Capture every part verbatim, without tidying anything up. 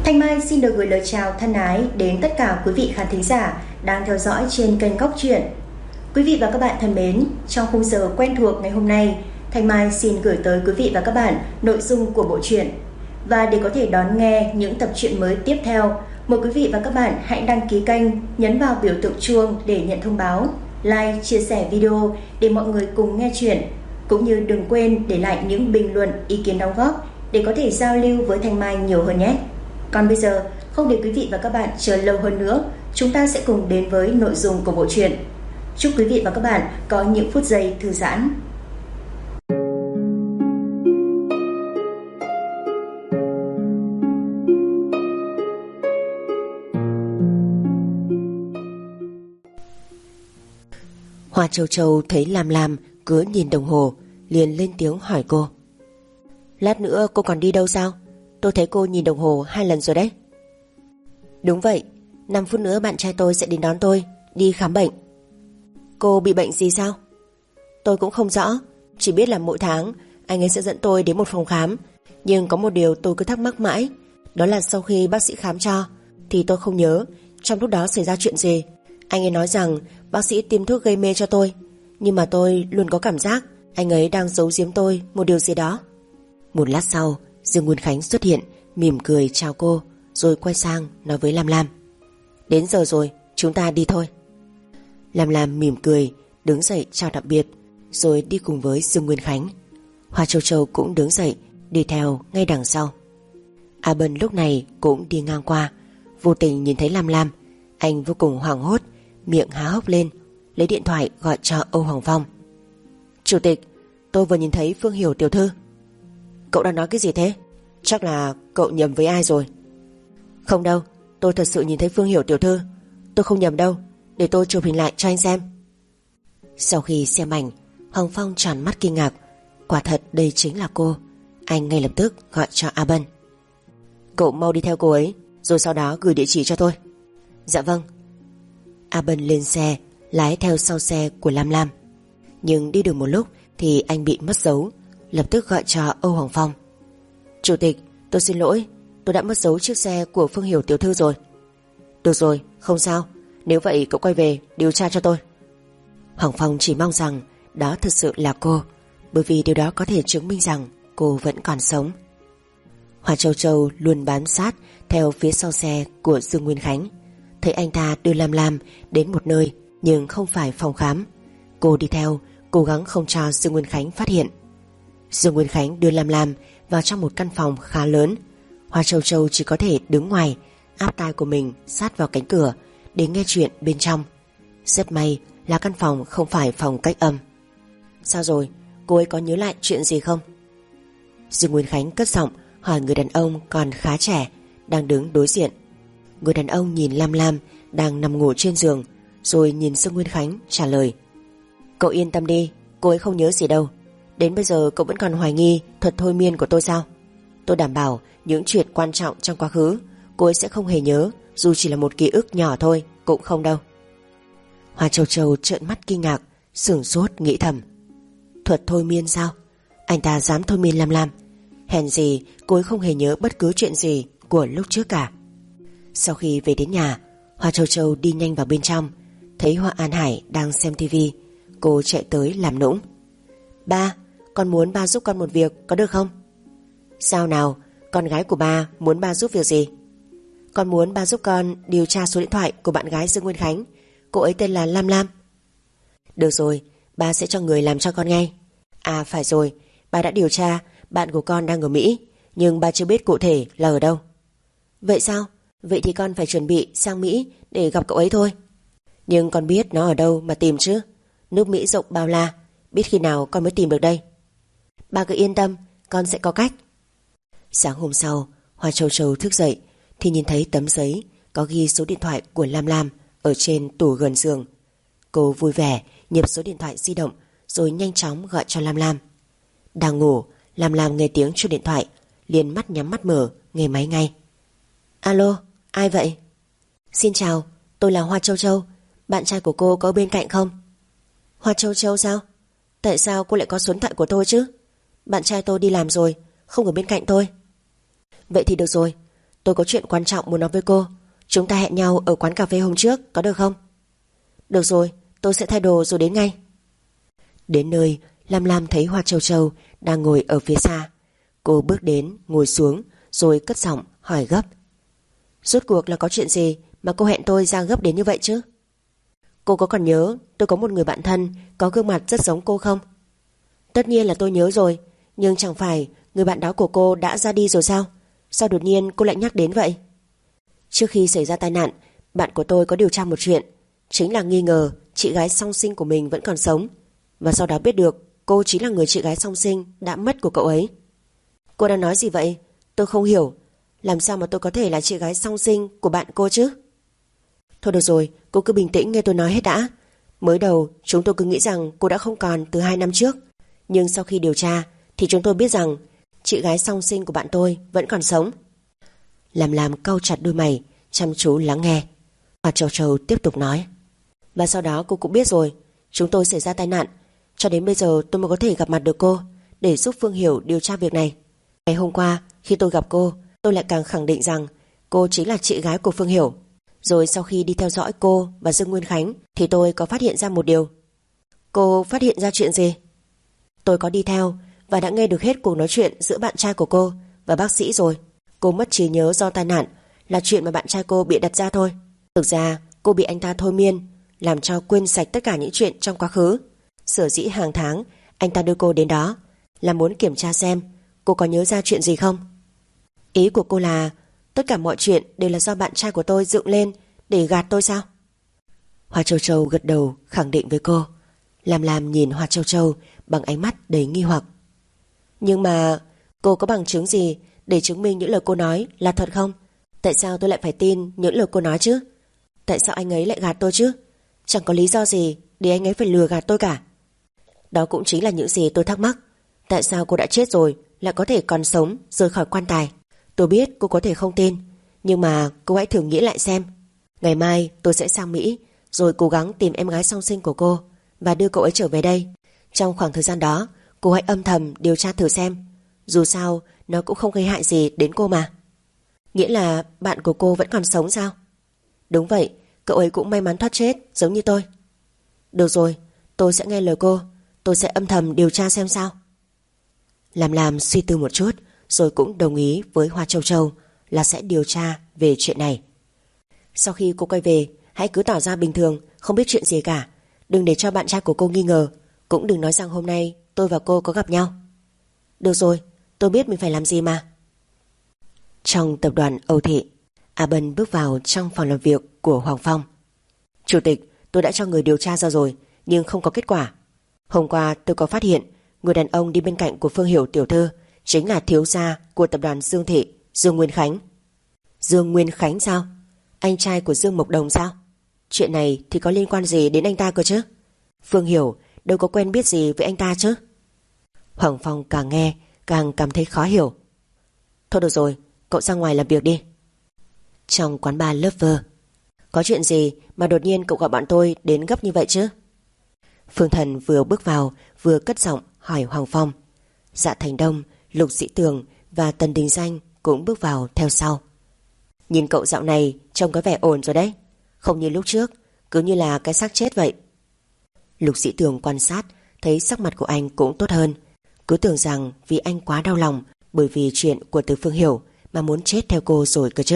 Thanh Mai xin được gửi lời chào thân ái đến tất cả quý vị khán thính giả đang theo dõi trên kênh Góc Truyện. Quý vị và các bạn thân mến, trong khung giờ quen thuộc ngày hôm nay, Thanh Mai xin gửi tới quý vị và các bạn nội dung của bộ truyện. Và để có thể đón nghe những tập truyện mới tiếp theo, mời quý vị và các bạn hãy đăng ký kênh, nhấn vào biểu tượng chuông để nhận thông báo, like, chia sẻ video để mọi người cùng nghe truyện. Cũng như đừng quên để lại những bình luận, ý kiến đóng góp để có thể giao lưu với Thanh Mai nhiều hơn nhé. Còn bây giờ, không để quý vị và các bạn chờ lâu hơn nữa, chúng ta sẽ cùng đến với nội dung của bộ truyện. Chúc quý vị và các bạn có những phút giây thư giãn. Hoa Châu Châu thấy Lam Lam cứ nhìn đồng hồ, liền lên tiếng hỏi cô: "Lát nữa cô còn đi đâu sao? Tôi thấy cô nhìn đồng hồ hai lần rồi đấy." "Đúng vậy, năm phút nữa bạn trai tôi sẽ đến đón tôi đi khám bệnh." "Cô bị bệnh gì sao?" "Tôi cũng không rõ, chỉ biết là mỗi tháng anh ấy sẽ dẫn tôi đến một phòng khám. Nhưng có một điều tôi cứ thắc mắc mãi, đó là sau khi bác sĩ khám cho thì tôi không nhớ trong lúc đó xảy ra chuyện gì. Anh ấy nói rằng bác sĩ tiêm thuốc gây mê cho tôi, nhưng mà tôi luôn có cảm giác anh ấy đang giấu giếm tôi một điều gì đó." Một lát sau, Dương Nguyên Khánh xuất hiện, mỉm cười chào cô, rồi quay sang nói với Lam Lam: "Đến giờ rồi, chúng ta đi thôi." Lam Lam mỉm cười, đứng dậy chào tạm biệt, rồi đi cùng với Dương Nguyên Khánh. Hoa Châu Châu cũng đứng dậy, đi theo ngay đằng sau. A Bân lúc này cũng đi ngang qua, vô tình nhìn thấy Lam Lam. Anh vô cùng hoảng hốt, miệng há hốc lên, lấy điện thoại gọi cho Âu Hoàng Phong. "Chủ tịch, tôi vừa nhìn thấy Phương Hiểu tiểu thư." "Cậu đang nói cái gì thế? Chắc là cậu nhầm với ai rồi." "Không đâu, tôi thật sự nhìn thấy Phương Hiểu tiểu thư. Tôi không nhầm đâu, để tôi chụp hình lại cho anh xem." Sau khi xem ảnh, Hoàng Phong tròn mắt kinh ngạc. Quả thật đây chính là cô. Anh ngay lập tức gọi cho A Bân: "Cậu mau đi theo cô ấy, rồi sau đó gửi địa chỉ cho tôi." "Dạ vâng." A Bân lên xe, lái theo sau xe của Lam Lam. Nhưng đi được một lúc thì anh bị mất dấu, lập tức gọi cho Âu Hoàng Phong: "Chủ tịch, tôi xin lỗi, tôi đã mất dấu chiếc xe của Phương Hiểu tiểu thư rồi." "Được rồi, không sao, nếu vậy cậu quay về điều tra cho tôi." Hoàng Phong chỉ mong rằng đó thực sự là cô, bởi vì điều đó có thể chứng minh rằng cô vẫn còn sống. Hoa Châu Châu luôn bám sát theo phía sau xe của Dương Nguyên Khánh. Thấy anh ta đưa Lam Lam đến một nơi nhưng không phải phòng khám, cô đi theo, cố gắng không cho Dương Nguyên Khánh phát hiện. Dương Nguyên Khánh đưa Lam Lam vào trong một căn phòng khá lớn. Hoa Châu Châu chỉ có thể đứng ngoài, áp tai của mình sát vào cánh cửa để nghe chuyện bên trong. Rất may là căn phòng không phải phòng cách âm. "Sao rồi, cô ấy có nhớ lại chuyện gì không?" Dương Nguyên Khánh cất giọng hỏi người đàn ông còn khá trẻ đang đứng đối diện. Người đàn ông nhìn Lam Lam đang nằm ngủ trên giường, rồi nhìn Dương Nguyên Khánh trả lời: "Cậu yên tâm đi, cô ấy không nhớ gì đâu. Đến bây giờ cậu vẫn còn hoài nghi thuật thôi miên của tôi sao? Tôi đảm bảo những chuyện quan trọng trong quá khứ cô ấy sẽ không hề nhớ, dù chỉ là một ký ức nhỏ thôi cũng không đâu." Hoa Châu Châu trợn mắt kinh ngạc, sửng sốt nghĩ thầm: thuật thôi miên sao? Anh ta dám thôi miên Lam Lam? Hèn gì cô ấy không hề nhớ bất cứ chuyện gì của lúc trước cả. Sau khi về đến nhà, Hoa Châu Châu đi nhanh vào bên trong, thấy Hoa An Hải đang xem tivi. Cô chạy tới làm nũng: "Ba, con muốn ba giúp con một việc, có được không?" "Sao nào, con gái của ba muốn ba giúp việc gì?" "Con muốn ba giúp con điều tra số điện thoại của bạn gái Dương Nguyên Khánh. Cô ấy tên là Lam Lam." "Được rồi, ba sẽ cho người làm cho con ngay. À phải rồi, ba đã điều tra, bạn của con đang ở Mỹ, nhưng ba chưa biết cụ thể là ở đâu." "Vậy sao? Vậy thì con phải chuẩn bị sang Mỹ để gặp cậu ấy thôi." "Nhưng con biết nó ở đâu mà tìm chứ? Nước Mỹ rộng bao la, biết khi nào con mới tìm được đây." "Ba cứ yên tâm, con sẽ có cách." Sáng hôm sau, Hoa Châu Châu thức dậy thì nhìn thấy tấm giấy có ghi số điện thoại của Lam Lam ở trên tủ gần giường. Cô vui vẻ nhập số điện thoại di động rồi nhanh chóng gọi cho Lam Lam. Đang ngủ, Lam Lam nghe tiếng chuông điện thoại, liền mắt nhắm mắt mở, nghe máy ngay. "Alo, ai vậy?" "Xin chào, tôi là Hoa Châu Châu. Bạn trai của cô có bên cạnh không?" "Hoa Châu Châu sao? Tại sao cô lại có số điện thoại của tôi chứ? Bạn trai tôi đi làm rồi, không ở bên cạnh tôi." "Vậy thì được rồi, Tôi có chuyện quan trọng muốn nói với cô. Chúng ta hẹn nhau ở quán cà phê hôm trước, có được không? Được rồi, tôi sẽ thay đồ rồi đến ngay. Đến nơi, Lam Lam thấy Hoa Châu Châu đang ngồi ở phía xa. Cô bước đến, ngồi xuống, rồi cất giọng hỏi gấp. Rốt cuộc là có chuyện gì mà cô hẹn tôi ra gấp đến như vậy chứ? Cô có còn nhớ tôi có một người bạn thân có gương mặt rất giống cô không? Tất nhiên là tôi nhớ rồi, nhưng chẳng phải người bạn đó của cô đã ra đi rồi sao? Sao đột nhiên cô lại nhắc đến vậy? Trước khi xảy ra tai nạn, bạn của tôi có điều tra một chuyện, chính là nghi ngờ chị gái song sinh của mình vẫn còn sống, và sau đó biết được cô chính là người chị gái song sinh đã mất của cậu ấy. Cô đang nói gì vậy? Tôi không hiểu. Làm sao mà tôi có thể là chị gái song sinh của bạn cô chứ? Thôi được rồi, cô cứ bình tĩnh nghe tôi nói hết đã. Mới đầu chúng tôi cứ nghĩ rằng cô đã không còn từ hai năm trước, nhưng sau khi điều tra thì chúng tôi biết rằng chị gái song sinh của bạn tôi vẫn còn sống. Làm làm cau chặt đôi mày, chăm chú lắng nghe. Hoa Châu Châu tiếp tục nói. Và sau đó cô cũng biết rồi, chúng tôi xảy ra tai nạn. Cho đến bây giờ tôi mới có thể gặp mặt được cô, để giúp Phương Hiểu điều tra việc này. Ngày hôm qua khi tôi gặp cô, tôi lại càng khẳng định rằng cô chính là chị gái của Phương Hiểu. Rồi sau khi đi theo dõi cô và Dương Nguyên Khánh thì tôi có phát hiện ra một điều. Cô phát hiện ra chuyện gì? Tôi có đi theo và đã nghe được hết cuộc nói chuyện giữa bạn trai của cô và bác sĩ rồi. Cô mất trí nhớ do tai nạn là chuyện mà bạn trai cô bịa đặt ra thôi. Thực ra cô bị anh ta thôi miên, làm cho quên sạch tất cả những chuyện trong quá khứ. Sở dĩ hàng tháng anh ta đưa cô đến đó là muốn kiểm tra xem cô có nhớ ra chuyện gì không. Ý của cô là tất cả mọi chuyện đều là do bạn trai của tôi dựng lên để gạt tôi sao? Hoa Châu Châu gật đầu khẳng định với cô. Lam Lam nhìn Hoa Châu Châu bằng ánh mắt đầy nghi hoặc. Nhưng mà cô có bằng chứng gì để chứng minh những lời cô nói là thật không? Tại sao tôi lại phải tin những lời cô nói chứ? Tại sao anh ấy lại gạt tôi chứ? Chẳng có lý do gì để anh ấy phải lừa gạt tôi cả. Đó cũng chính là những gì tôi thắc mắc. Tại sao cô đã chết rồi lại có thể còn sống rời khỏi quan tài? Tôi biết cô có thể không tin, nhưng mà cô hãy thử nghĩ lại xem. Ngày mai tôi sẽ sang Mỹ, rồi cố gắng tìm em gái song sinh của cô và đưa cậu ấy trở về đây. Trong khoảng thời gian đó, cô hãy âm thầm điều tra thử xem. Dù sao nó cũng không gây hại gì đến cô mà. Nghĩa là bạn của cô vẫn còn sống sao? Đúng vậy, cậu ấy cũng may mắn thoát chết giống như tôi. Được rồi, tôi sẽ nghe lời cô. Tôi sẽ âm thầm điều tra xem sao. Làm làm suy tư một chút, rồi cũng đồng ý với Hoa Châu Châu là sẽ điều tra về chuyện này. Sau khi cô quay về, hãy cứ tỏ ra bình thường, không biết chuyện gì cả. Đừng để cho bạn trai của cô nghi ngờ. Cũng đừng nói rằng hôm nay tôi và cô có gặp nhau. Được rồi, tôi biết mình phải làm gì mà. Trong tập đoàn Âu Thị, A Bân bước vào trong phòng làm việc của Hoàng Phong. Chủ tịch, tôi đã cho người điều tra ra rồi, nhưng không có kết quả. Hôm qua tôi có phát hiện người đàn ông đi bên cạnh của Phương Hiểu tiểu thư chính là thiếu gia của tập đoàn Dương Thị, Dương Nguyên Khánh. Dương Nguyên Khánh sao? Anh trai của Dương Mộc Đồng sao? Chuyện này thì có liên quan gì đến anh ta cơ chứ? Phương Hiểu đâu có quen biết gì với anh ta chứ? Hoàng Phong càng nghe càng cảm thấy khó hiểu. Thôi được rồi, cậu ra ngoài làm việc đi. Trong quán bar Lover. Có chuyện gì mà đột nhiên cậu gọi bọn tôi đến gấp như vậy chứ? Phương Thần vừa bước vào vừa cất giọng hỏi Hoàng Phong. Dạ Thành Đông, Lục Dĩ Tường và Tần Đình Danh cũng bước vào theo sau. Nhìn cậu dạo này trông có vẻ ổn rồi đấy, không như lúc trước, cứ như là cái xác chết vậy. Lục Dĩ Tường quan sát thấy sắc mặt của anh cũng tốt hơn. Cứ tưởng rằng vì anh quá đau lòng bởi vì chuyện của Từ Phương Hiểu mà muốn chết theo cô rồi cơ chứ.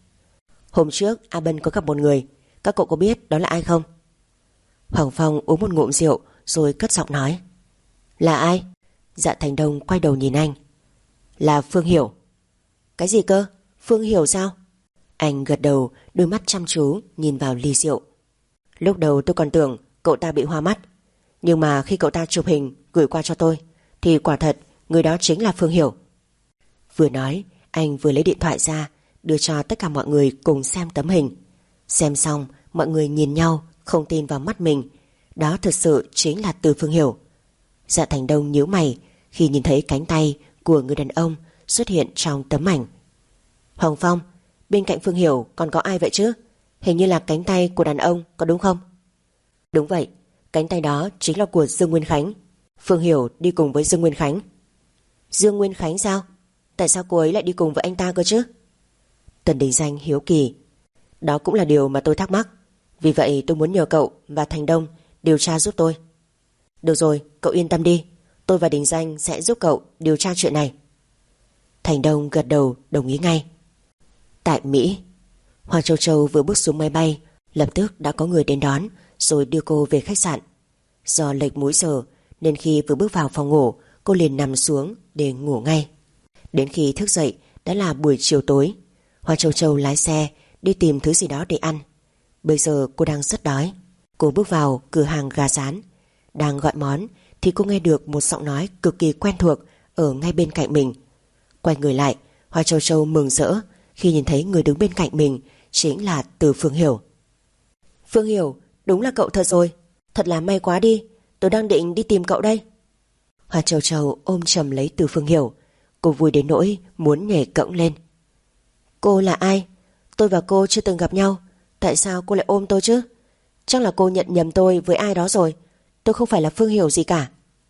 Hôm trước A Bân có gặp một người, các cậu có biết đó là ai không? Hoàng Phong uống một ngụm rượu rồi cất giọng nói. Là ai? Dạ Thành Đông quay đầu nhìn anh. Là Phương Hiểu. Cái gì cơ? Phương Hiểu sao? Anh gật đầu, đôi mắt chăm chú nhìn vào ly rượu. Lúc đầu tôi còn tưởng cậu ta bị hoa mắt, nhưng mà khi cậu ta chụp hình gửi qua cho tôi thì quả thật người đó chính là Phương Hiểu. Vừa nói anh vừa lấy điện thoại ra đưa cho tất cả mọi người cùng xem tấm hình. Xem xong mọi người nhìn nhau không tin vào mắt mình. Đó thực sự chính là Từ Phương Hiểu. Dạ Thành Đông nhíu mày khi nhìn thấy cánh tay của người đàn ông xuất hiện trong tấm ảnh. Hoàng Phong, bên cạnh Phương Hiểu còn có ai vậy chứ? Hình như là cánh tay của đàn ông, có đúng không? Đúng vậy, cánh tay đó chính là của Dương Nguyên Khánh. Phương Hiểu đi cùng với Dương Nguyên Khánh. Dương Nguyên Khánh sao? Tại sao cô ấy lại đi cùng với anh ta cơ chứ? Tần Đình Danh hiếu kỳ. Đó cũng là điều mà tôi thắc mắc. Vì vậy tôi muốn nhờ cậu và Thành Đông điều tra giúp tôi. Được rồi, cậu yên tâm đi. Tôi và Đình Danh sẽ giúp cậu điều tra chuyện này. Thành Đông gật đầu đồng ý ngay. Tại Mỹ, Hoa Châu Châu vừa bước xuống máy bay, lập tức đã có người đến đón rồi đưa cô về khách sạn. Do lệch múi giờ nên khi vừa bước vào phòng ngủ, cô liền nằm xuống để ngủ ngay. Đến khi thức dậy đã là buổi chiều tối. Hoa Châu Châu lái xe đi tìm thứ gì đó để ăn. Bây giờ cô đang rất đói. Cô bước vào cửa hàng gà rán, đang gọi món thì cô nghe được một giọng nói cực kỳ quen thuộc ở ngay bên cạnh mình. Quay người lại, Hoa Châu Châu mừng rỡ khi nhìn thấy người đứng bên cạnh mình chính là Từ Phương Hiểu. Phương Hiểu, đúng là cậu thật rồi. Thật là may quá đi, tôi đang định đi tìm cậu đây. Hoa Châu Châu ôm chầm lấy Từ Phương Hiểu. Cô vui đến nỗi muốn nhảy cẫng lên. Cô là ai? Tôi và cô chưa từng gặp nhau. Tại sao cô lại ôm tôi chứ? Chắc là cô nhận nhầm tôi với ai đó rồi. Tôi không phải là Phương Hiểu gì cả.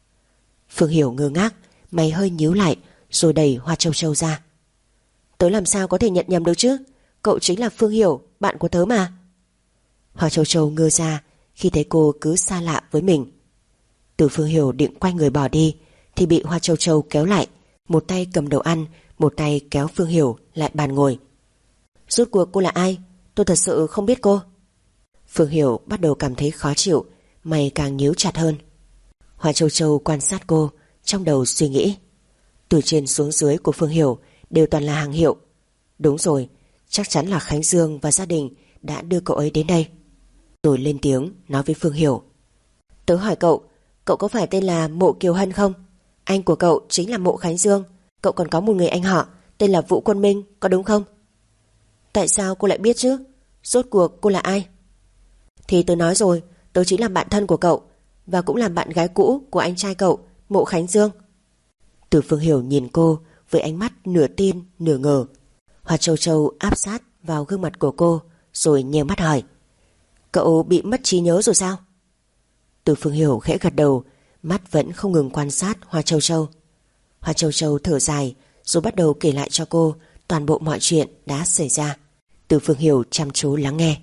Phương Hiểu ngơ ngác, mày hơi nhíu lại rồi đẩy Hoa Châu Châu ra. Tớ làm sao có thể nhận nhầm được chứ? Cậu chính là Phương Hiểu, bạn của tớ mà. Hoa Châu Châu ngơ ra khi thấy cô cứ xa lạ với mình. Từ Phương Hiểu định quay người bỏ đi thì bị Hoa Châu Châu kéo lại, một tay cầm đồ ăn, một tay kéo Phương Hiểu lại bàn ngồi. Rốt cuộc cô là ai? Tôi thật sự không biết cô. Phương Hiểu bắt đầu cảm thấy khó chịu, mày càng nhíu chặt hơn. Hoa Châu Châu quan sát cô, trong đầu suy nghĩ. Từ trên xuống dưới của Phương Hiểu đều toàn là hàng hiệu. Đúng rồi, chắc chắn là Khánh Dương và gia đình đã đưa cậu ấy đến đây. Rồi lên tiếng nói với Phương Hiểu. Tớ hỏi cậu, cậu có phải tên là Mộ Kiều Hân không? Anh của cậu chính là Mộ Khánh Dương. Cậu còn có một người anh họ tên là Vũ Quân Minh, có đúng không? Tại sao cô lại biết chứ? Rốt cuộc cô là ai? Thì tớ nói rồi, tớ chính là bạn thân của cậu, và cũng là bạn gái cũ của anh trai cậu, Mộ Khánh Dương. Từ Phương Hiểu nhìn cô với ánh mắt nửa tin nửa ngờ. Hoa Châu Châu áp sát vào gương mặt của cô rồi nheo mắt hỏi. Cậu bị mất trí nhớ rồi sao? Từ Phương Hiểu khẽ gật đầu, mắt vẫn không ngừng quan sát Hoa Châu Châu. Hoa Châu Châu thở dài rồi bắt đầu kể lại cho cô toàn bộ mọi chuyện đã xảy ra. Từ Phương Hiểu chăm chú lắng nghe.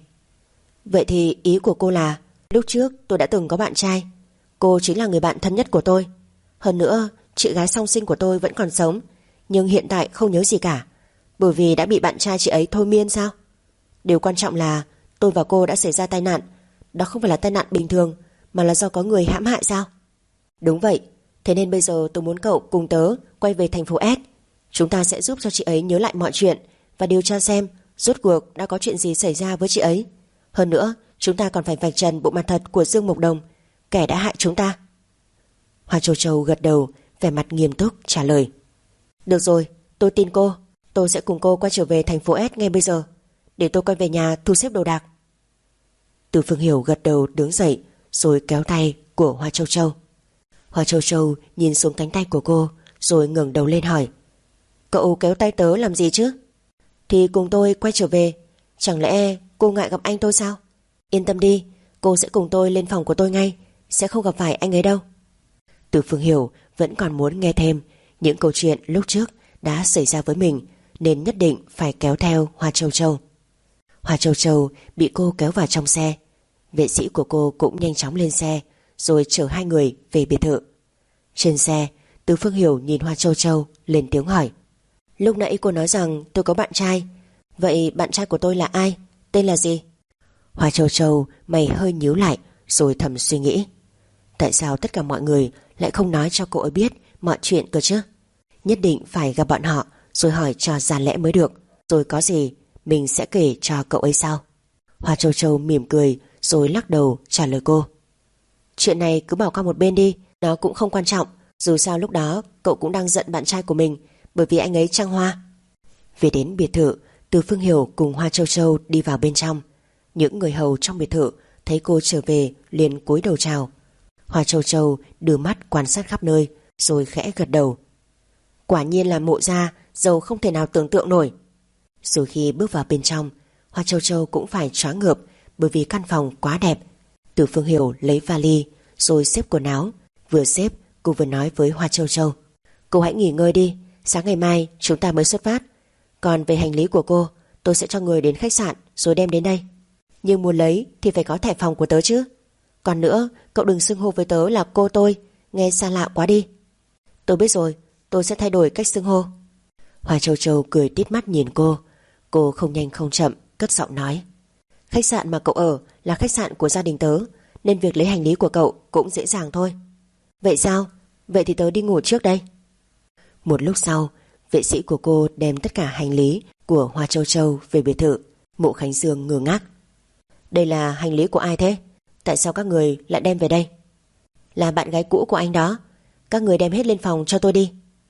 Vậy thì ý của cô là lúc trước tôi đã từng có bạn trai. Cô chính là người bạn thân nhất của tôi. Hơn nữa, chị gái song sinh của tôi vẫn còn sống, nhưng hiện tại không nhớ gì cả, bởi vì đã bị bạn trai chị ấy thôi miên sao? Điều quan trọng là tôi và cô đã xảy ra tai nạn. Đó không phải là tai nạn bình thường, mà là do có người hãm hại sao? Đúng vậy. Thế nên bây giờ tôi muốn cậu cùng tớ quay về thành phố S. Chúng ta sẽ giúp cho chị ấy nhớ lại mọi chuyện và điều tra xem rốt cuộc đã có chuyện gì xảy ra với chị ấy. Hơn nữa, chúng ta còn phải vạch trần bộ mặt thật của Dương Mộc Đồng, kẻ đã hại chúng ta. Hoa Châu Châu gật đầu, vẻ mặt nghiêm túc trả lời. Được rồi, tôi tin cô. Tôi sẽ cùng cô quay trở về thành phố S ngay bây giờ. Để tôi quay về nhà thu xếp đồ đạc. Từ Phương Hiểu gật đầu đứng dậy rồi kéo tay của Hoa Châu Châu. Hoa Châu Châu nhìn xuống cánh tay của cô rồi ngẩng đầu lên hỏi. Cậu kéo tay tớ làm gì chứ? Thì cùng tôi quay trở về. Chẳng lẽ cô ngại gặp anh tôi sao? Yên tâm đi, cô sẽ cùng tôi lên phòng của tôi ngay, sẽ không gặp phải anh ấy đâu. Từ Phương Hiểu vẫn còn muốn nghe thêm những câu chuyện lúc trước đã xảy ra với mình, nên nhất định phải kéo theo Hoa Châu Châu. Hoa Châu Châu bị cô kéo vào trong xe. Vệ sĩ của cô cũng nhanh chóng lên xe rồi chở hai người về biệt thự. Trên xe, Từ Phương Hiểu nhìn Hoa Châu Châu lên tiếng hỏi. Lúc nãy cô nói rằng tôi có bạn trai. Vậy bạn trai của tôi là ai? Tên là gì? Hoa Châu Châu mày hơi nhíu lại rồi thầm suy nghĩ. Tại sao tất cả mọi người lại không nói cho cô ấy biết mọi chuyện cơ chứ? Nhất định phải gặp bọn họ rồi hỏi cho ra lẽ mới được. Rồi có gì mình sẽ kể cho cậu ấy sau. Hoa Châu Châu mỉm cười rồi lắc đầu trả lời cô. Chuyện này cứ bỏ qua một bên đi, nó cũng không quan trọng. Dù sao lúc đó cậu cũng đang giận bạn trai của mình bởi vì anh ấy trăng hoa. Về đến biệt thự, Từ Phương Hiểu cùng Hoa Châu Châu đi vào bên trong. Những người hầu trong biệt thự thấy cô trở về liền cúi đầu chào. Hoa Châu Châu đưa mắt quan sát khắp nơi rồi khẽ gật đầu. Quả nhiên là Mộ gia giàu không thể nào tưởng tượng nổi. Rồi khi bước vào bên trong, Hoa Châu Châu cũng phải choáng ngợp bởi vì căn phòng quá đẹp. Từ Phương Hiểu lấy vali rồi xếp quần áo. Vừa xếp cô vừa nói với Hoa Châu Châu. Cô hãy nghỉ ngơi đi, sáng ngày mai chúng ta mới xuất phát. Còn về hành lý của cô, Tôi sẽ cho người đến khách sạn rồi đem đến đây. Nhưng muốn lấy thì phải có thẻ phòng của tớ chứ. Còn nữa, cậu đừng xưng hô với tớ là cô tôi, nghe xa lạ quá đi. Tôi biết rồi, tôi sẽ thay đổi cách xưng hô. Hoa Châu Châu cười tít mắt nhìn cô. Cô không nhanh không chậm cất giọng nói: Khách sạn mà cậu ở là khách sạn của gia đình tớ, nên việc lấy hành lý của cậu cũng dễ dàng thôi. Vậy sao? Vậy thì tớ đi ngủ trước đây. Một lúc sau, vệ sĩ của cô đem tất cả hành lý của Hoa Châu Châu về biệt thự. Mộ Khánh Dương ngơ ngác. Đây là hành lý của ai thế? Tại sao các người lại đem về đây? Là bạn gái cũ của anh đó. Các người đem hết lên phòng cho tôi đi.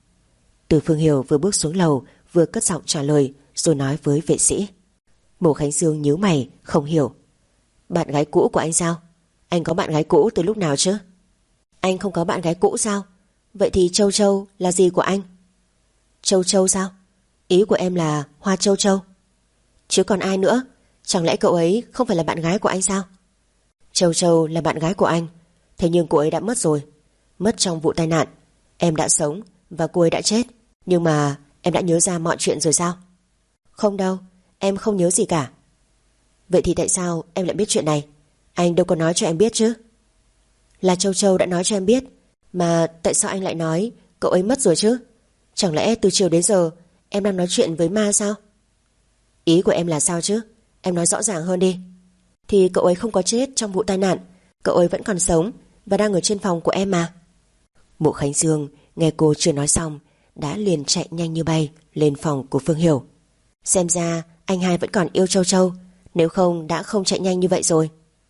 Từ Phương Hiểu vừa bước xuống lầu vừa cất giọng trả lời, rồi nói với vệ sĩ. Mộ Khánh Dương nhíu mày không hiểu. Bạn gái cũ của anh sao? Anh có bạn gái cũ từ lúc nào chứ? Anh không có bạn gái cũ sao? Vậy thì Châu Châu là gì của anh? Châu Châu sao? Ý của em là Hoa Châu Châu. Chứ còn ai nữa? Chẳng lẽ cậu ấy không phải là bạn gái của anh sao? Châu Châu là bạn gái của anh. Thế nhưng cô ấy đã mất rồi. Mất trong vụ tai nạn. Em đã sống và cô ấy đã chết. Nhưng mà em đã nhớ ra mọi chuyện rồi sao? Không đâu, em không nhớ gì cả. Vậy thì tại sao em lại biết chuyện này? Anh đâu có nói cho em biết chứ. Là Châu Châu đã nói cho em biết. Mà tại sao anh lại nói cậu ấy mất rồi chứ? Chẳng lẽ từ chiều đến giờ em đang nói chuyện với ma sao? Ý của em là sao chứ? Em nói rõ ràng hơn đi. Thì cậu ấy không có chết trong vụ tai nạn. Cậu ấy vẫn còn sống và đang ở trên phòng của em mà. Mộ Khánh Dương nghe cô chưa nói xong đã liền chạy nhanh như bay lên phòng của Phương Hiểu. Xem ra anh hai vẫn còn yêu Châu Châu, nếu không đã không chạy nhanh như vậy rồi.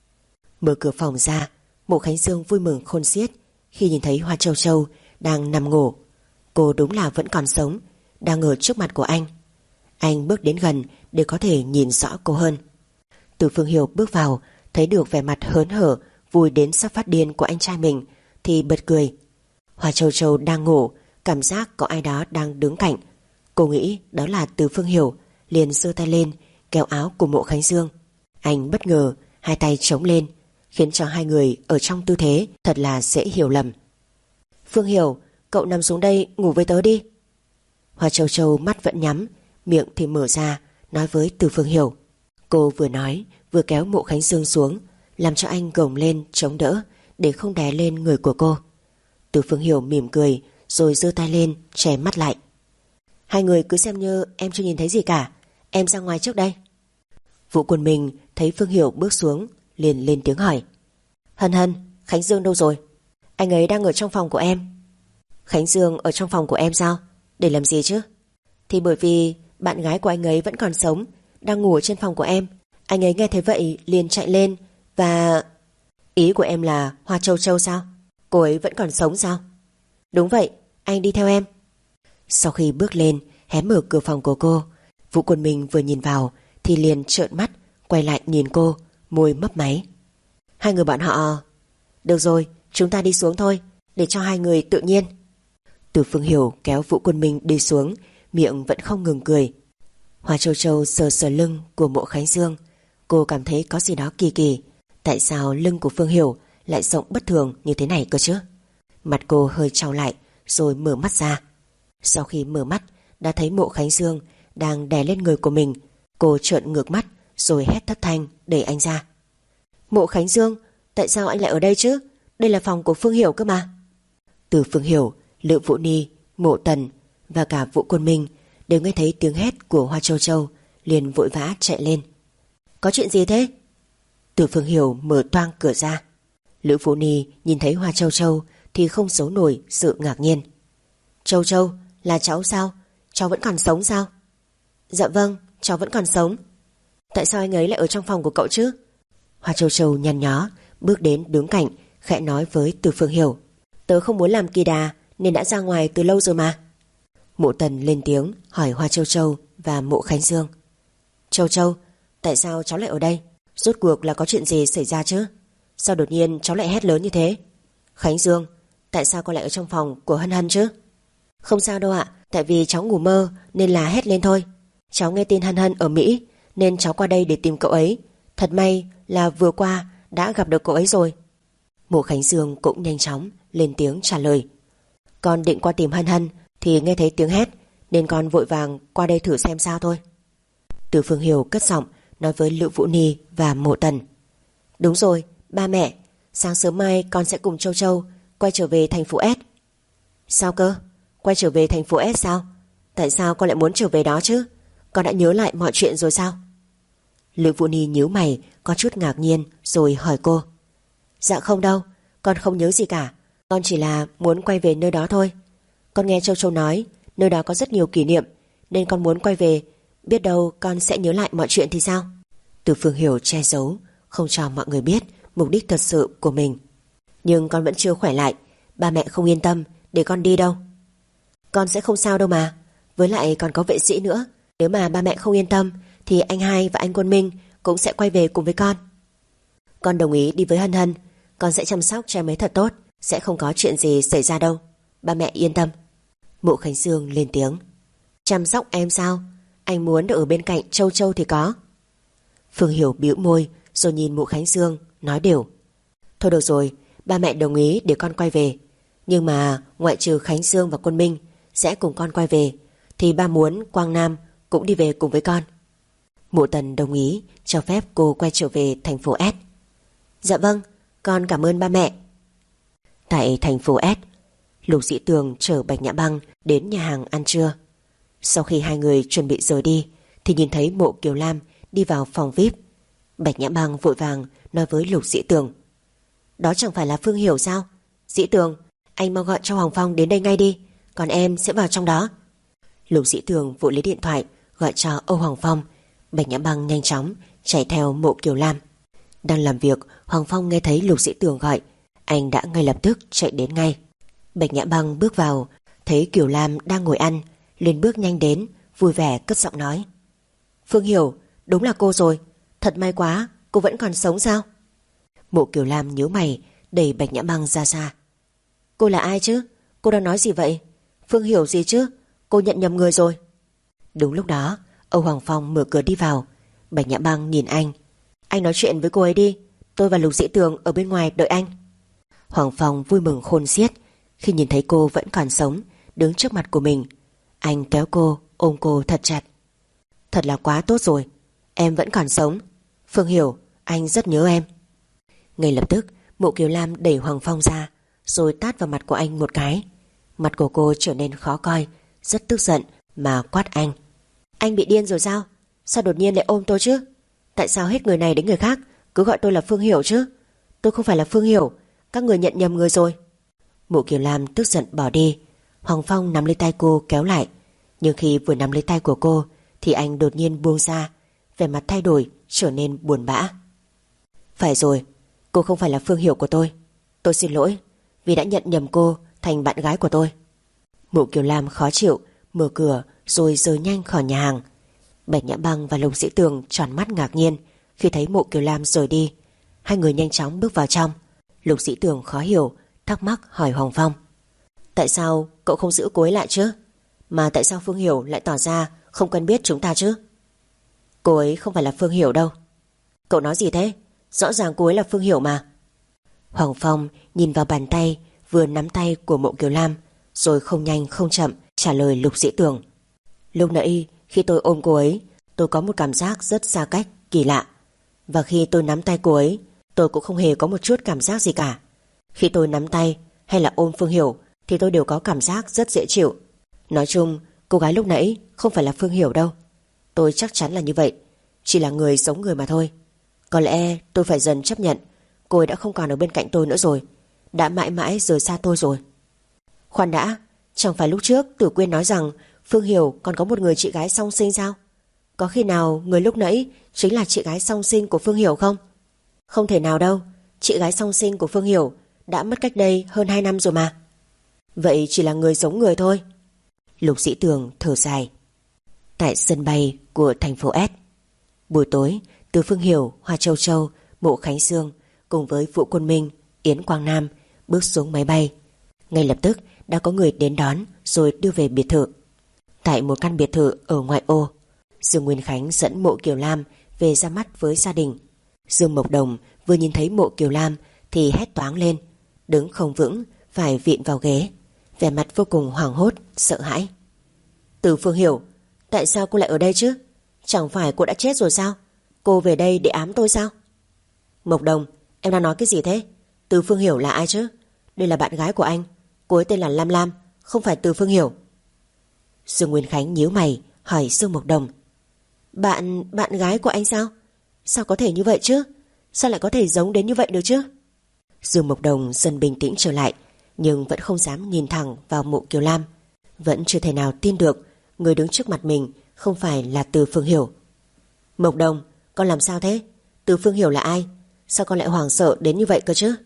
Mở cửa phòng ra, Mộ Khánh Dương vui mừng khôn xiết khi nhìn thấy Hoa Châu Châu đang nằm ngủ. Cô đúng là vẫn còn sống, đang ở trước mặt của anh. Anh bước đến gần để có thể nhìn rõ cô hơn. Từ Phương Hiểu bước vào, thấy được vẻ mặt hớn hở, vui đến sắp phát điên của anh trai mình thì bật cười. Hoa Châu Châu đang ngủ, cảm giác có ai đó đang đứng cạnh. Cô nghĩ đó là Từ Phương Hiểu, liền giơ tay lên kéo áo của Mộ Khánh Dương. Anh bất ngờ hai tay chống lên, khiến cho hai người ở trong tư thế thật là dễ hiểu lầm. Phương Hiểu, cậu nằm xuống đây ngủ với tớ đi. Hoa Châu Châu mắt vẫn nhắm, miệng thì mở ra, nói với Từ Phương Hiểu. Cô vừa nói vừa kéo Mộ Khánh Dương xuống, làm cho anh gồng lên chống đỡ để không đè lên người của cô. Từ Phương Hiểu mỉm cười rồi giơ tay lên che mắt lại. Hai người cứ xem như em chưa nhìn thấy gì cả, em ra ngoài trước đây. Vũ Quân Minh thấy Phương Hiểu bước xuống liền lên tiếng hỏi. Hân Hân, Khánh Dương đâu rồi? Anh ấy đang ở trong phòng của em. Khánh Dương ở trong phòng của em sao? Để làm gì chứ? Thì bởi vì bạn gái của anh ấy vẫn còn sống, đang ngủ ở trên phòng của em. Anh ấy nghe thấy vậy liền chạy lên và... Ý của em là Hoa Châu Châu sao? Cô ấy vẫn còn sống sao? Đúng vậy, anh đi theo em. Sau khi bước lên hé mở cửa phòng của cô, Vũ Quân Minh vừa nhìn vào thì liền trợn mắt quay lại nhìn cô, môi mấp máy. Hai người bọn họ... Được rồi, chúng ta đi xuống thôi, để cho hai người tự nhiên. Từ Phương Hiểu kéo Vũ Quân Minh đi xuống, miệng vẫn không ngừng cười. Hoa Châu Châu sờ sờ lưng của Mộ Khánh Dương. Cô cảm thấy có gì đó kỳ kỳ. Tại sao lưng của Phương Hiểu lại rộng bất thường như thế này cơ chứ? Mặt cô hơi trao lại rồi mở mắt ra. Sau khi mở mắt đã thấy Mộ Khánh Dương đang đè lên người của mình. Cô trợn ngược mắt rồi hét thất thanh đẩy anh ra. Mộ Khánh Dương, tại sao anh lại ở đây chứ? Đây là phòng của Phương Hiểu cơ mà. Từ Phương Hiểu, Lữ Vũ Ni, Mộ Tần và cả Vũ Quân Minh đều nghe thấy tiếng hét của Hoa Châu Châu, liền vội vã chạy lên. Có chuyện gì thế? Từ Phương Hiểu mở toang cửa ra. Lữ Vũ Ni nhìn thấy Hoa Châu Châu thì không giấu nổi sự ngạc nhiên. Châu Châu, là cháu sao? Cháu vẫn còn sống sao? Dạ vâng, cháu vẫn còn sống. Tại sao anh ấy lại ở trong phòng của cậu chứ? Hoa Châu Châu nhăn nhó bước đến đứng cạnh, khẽ nói với Từ Phương Hiểu. Tớ không muốn làm kỳ đà nên đã ra ngoài từ lâu rồi mà. Mộ Tần lên tiếng hỏi Hoa Châu Châu và Mộ Khánh Dương. Châu Châu, tại sao cháu lại ở đây? Rốt cuộc là có chuyện gì xảy ra chứ? Sao đột nhiên cháu lại hét lớn như thế? Khánh Dương, tại sao con lại ở trong phòng của Hân Hân chứ? Không sao đâu ạ, tại vì cháu ngủ mơ nên là hét lên thôi. Cháu nghe tin Hân Hân ở Mỹ nên cháu qua đây để tìm cậu ấy. Thật may là vừa qua đã gặp được cậu ấy rồi. Mộ Khánh Dương cũng nhanh chóng lên tiếng trả lời. Con định qua tìm Hân Hân thì nghe thấy tiếng hét nên con vội vàng qua đây thử xem sao thôi. Từ Phương Hiểu cất giọng nói với Lữ Vũ Ni và Mộ Tần. Đúng rồi, ba mẹ, sáng sớm mai con sẽ cùng Châu Châu quay trở về thành phố S. Sao cơ? Quay trở về thành phố S sao? Tại sao con lại muốn trở về đó chứ? Con đã nhớ lại mọi chuyện rồi sao? Lữ Vũ Ni nhíu mày, có chút ngạc nhiên rồi hỏi cô. Dạ không đâu, con không nhớ gì cả. Con chỉ là muốn quay về nơi đó thôi. Con nghe Châu Châu nói nơi đó có rất nhiều kỷ niệm, nên con muốn quay về. Biết đâu con sẽ nhớ lại mọi chuyện thì sao? Từ Phương Hiểu che giấu, không cho mọi người biết mục đích thật sự của mình. Nhưng con vẫn chưa khỏe lại, ba mẹ không yên tâm để con đi đâu. Con sẽ không sao đâu mà. Với lại còn có vệ sĩ nữa. Nếu mà ba mẹ không yên tâm thì anh Hai và anh Quân Minh cũng sẽ quay về cùng với con. Con đồng ý đi với Hân Hân. Con sẽ chăm sóc cho em ấy thật tốt, sẽ không có chuyện gì xảy ra đâu. Ba mẹ yên tâm. Mộ Khánh Dương lên tiếng. Chăm sóc em sao? Anh muốn được ở bên cạnh Châu Châu thì có. Phương Hiểu bĩu môi rồi nhìn Mộ Khánh Dương nói đều. Thôi được rồi, ba mẹ đồng ý để con quay về. Nhưng mà ngoại trừ Khánh Dương và Quân Minh sẽ cùng con quay về, thì ba muốn Quang Nam cũng đi về cùng với con. Mộ Tần đồng ý cho phép cô quay trở về thành phố S. Dạ vâng, con cảm ơn ba mẹ. Tại thành phố S, Lục Dĩ Tường chở Bạch Nhã Băng đến nhà hàng ăn trưa. Sau khi hai người chuẩn bị rời đi thì nhìn thấy Mộ Kiều Lam đi vào phòng vi ai pi. Bạch Nhã Băng vội vàng nói với Lục Dĩ Tường. Đó chẳng phải là Phương Hiểu sao? Dĩ Tường, anh mau gọi cho Hoàng Phong đến đây ngay đi, còn em sẽ vào trong đó. Lục Dĩ Tường vội lấy điện thoại gọi cho Âu Hoàng Phong. Bạch Nhã Băng nhanh chóng chạy theo Mộ Kiều Lam. Đang làm việc, Hoàng Phong nghe thấy Lục Dĩ Tường gọi, anh đã ngay lập tức chạy đến ngay. Bạch Nhã Băng bước vào, thấy Kiều Lam đang ngồi ăn, liền bước nhanh đến, vui vẻ cất giọng nói. Phương Hiểu, đúng là cô rồi, thật may quá, cô vẫn còn sống sao? Mộ Kiều Lam nhíu mày, đẩy Bạch Nhã Băng ra xa. Cô là ai chứ? Cô đang nói gì vậy? Phương Hiểu gì chứ? Cô nhận nhầm người rồi. Đúng lúc đó, Âu Hoàng Phong mở cửa đi vào. Bạch Nhã Băng nhìn anh. Anh nói chuyện với cô ấy đi, tôi và Lục Dĩ Tường ở bên ngoài đợi anh. Hoàng Phong vui mừng khôn xiết khi nhìn thấy cô vẫn còn sống, đứng trước mặt của mình. Anh kéo cô, ôm cô thật chặt. Thật là quá tốt rồi, em vẫn còn sống. Phương Hiểu, anh rất nhớ em. Ngay lập tức, Mộ Kiều Lam đẩy Hoàng Phong ra, rồi tát vào mặt của anh một cái. Mặt của cô trở nên khó coi, rất tức giận mà quát anh. Anh bị điên rồi sao? Sao đột nhiên lại ôm tôi chứ? Tại sao hết người này đến người khác cứ gọi tôi là Phương Hiểu chứ? Tôi không phải là Phương Hiểu, các người nhận nhầm người rồi. Mộ Kiều Lam tức giận bỏ đi. Hoàng Phong nắm lấy tay cô kéo lại, nhưng khi vừa nắm lấy tay của cô thì anh đột nhiên buông ra, vẻ mặt thay đổi trở nên buồn bã. Phải rồi, cô không phải là Phương Hiểu của tôi. Tôi xin lỗi vì đã nhận nhầm cô thành bạn gái của tôi. Mộ Kiều Lam khó chịu mở cửa rồi rời nhanh khỏi nhà hàng. Bạch Nhã Băng và Lục Dĩ Tường tròn mắt ngạc nhiên khi thấy Mộ Kiều Lam rời đi. Hai người nhanh chóng bước vào trong. Lục Dĩ Tường khó hiểu, thắc mắc hỏi Hoàng Phong. Tại sao cậu không giữ cô ấy lại chứ? Mà tại sao Phương Hiểu lại tỏ ra không quen biết chúng ta chứ? Cô ấy không phải là Phương Hiểu đâu. Cậu nói gì thế? Rõ ràng cô ấy là Phương Hiểu mà. Hoàng Phong nhìn vào bàn tay vừa nắm tay của Mộ Kiều Lam, rồi không nhanh không chậm trả lời Lục Dĩ Tường. Lúc nãy khi tôi ôm cô ấy, tôi có một cảm giác rất xa cách, kỳ lạ. Và khi tôi nắm tay cô ấy, tôi cũng không hề có một chút cảm giác gì cả. Khi tôi nắm tay hay là ôm Phương Hiểu thì tôi đều có cảm giác rất dễ chịu. Nói chung, cô gái lúc nãy không phải là Phương Hiểu đâu. Tôi chắc chắn là như vậy, chỉ là người giống người mà thôi. Có lẽ tôi phải dần chấp nhận cô ấy đã không còn ở bên cạnh tôi nữa rồi, đã mãi mãi rời xa tôi rồi. Khoan đã, chẳng phải lúc trước Tử Quyên nói rằng Phương Hiểu còn có một người chị gái song sinh sao? Có khi nào người lúc nãy chính là chị gái song sinh của Phương Hiểu không? Không thể nào đâu, chị gái song sinh của Phương Hiểu đã mất cách đây hơn hai năm rồi mà. Vậy chỉ là người giống người thôi. Lục Dĩ Tường thở dài. Tại sân bay của thành phố S, buổi tối, Từ Phương Hiểu, Hoa Châu Châu, Mộ Khánh Dương cùng với Vũ Quân Minh, Yến Quang Nam bước xuống máy bay. Ngay lập tức đã có người đến đón rồi đưa về biệt thự. Tại một căn biệt thự ở ngoại ô, Dương Nguyên Khánh dẫn Mộ Kiều Lam về ra mắt với gia đình. Dương Mộc Đồng vừa nhìn thấy Mộ Kiều Lam thì hét toáng lên, đứng không vững, phải vịn vào ghế, vẻ mặt vô cùng hoảng hốt, sợ hãi. Từ Phương Hiểu, tại sao cô lại ở đây chứ? Chẳng phải cô đã chết rồi sao? Cô về đây để ám tôi sao? Mộc Đồng, em đang nói cái gì thế? Từ Phương Hiểu là ai chứ? Đây là bạn gái của anh. Cô ấy tên là Lam Lam, không phải Từ Phương Hiểu. Dương Nguyên Khánh nhíu mày hỏi Dương Mộc Đồng. Bạn, bạn gái của anh sao? Sao có thể như vậy chứ? Sao lại có thể giống đến như vậy được chứ? Dương Mộc Đồng dần bình tĩnh trở lại, nhưng vẫn không dám nhìn thẳng vào Mộ Kiều Lam. Vẫn chưa thể nào tin được người đứng trước mặt mình không phải là Từ Phương Hiểu. Mộc Đồng, con làm sao thế? Từ Phương Hiểu là ai? Sao con lại hoảng sợ đến như vậy cơ chứ?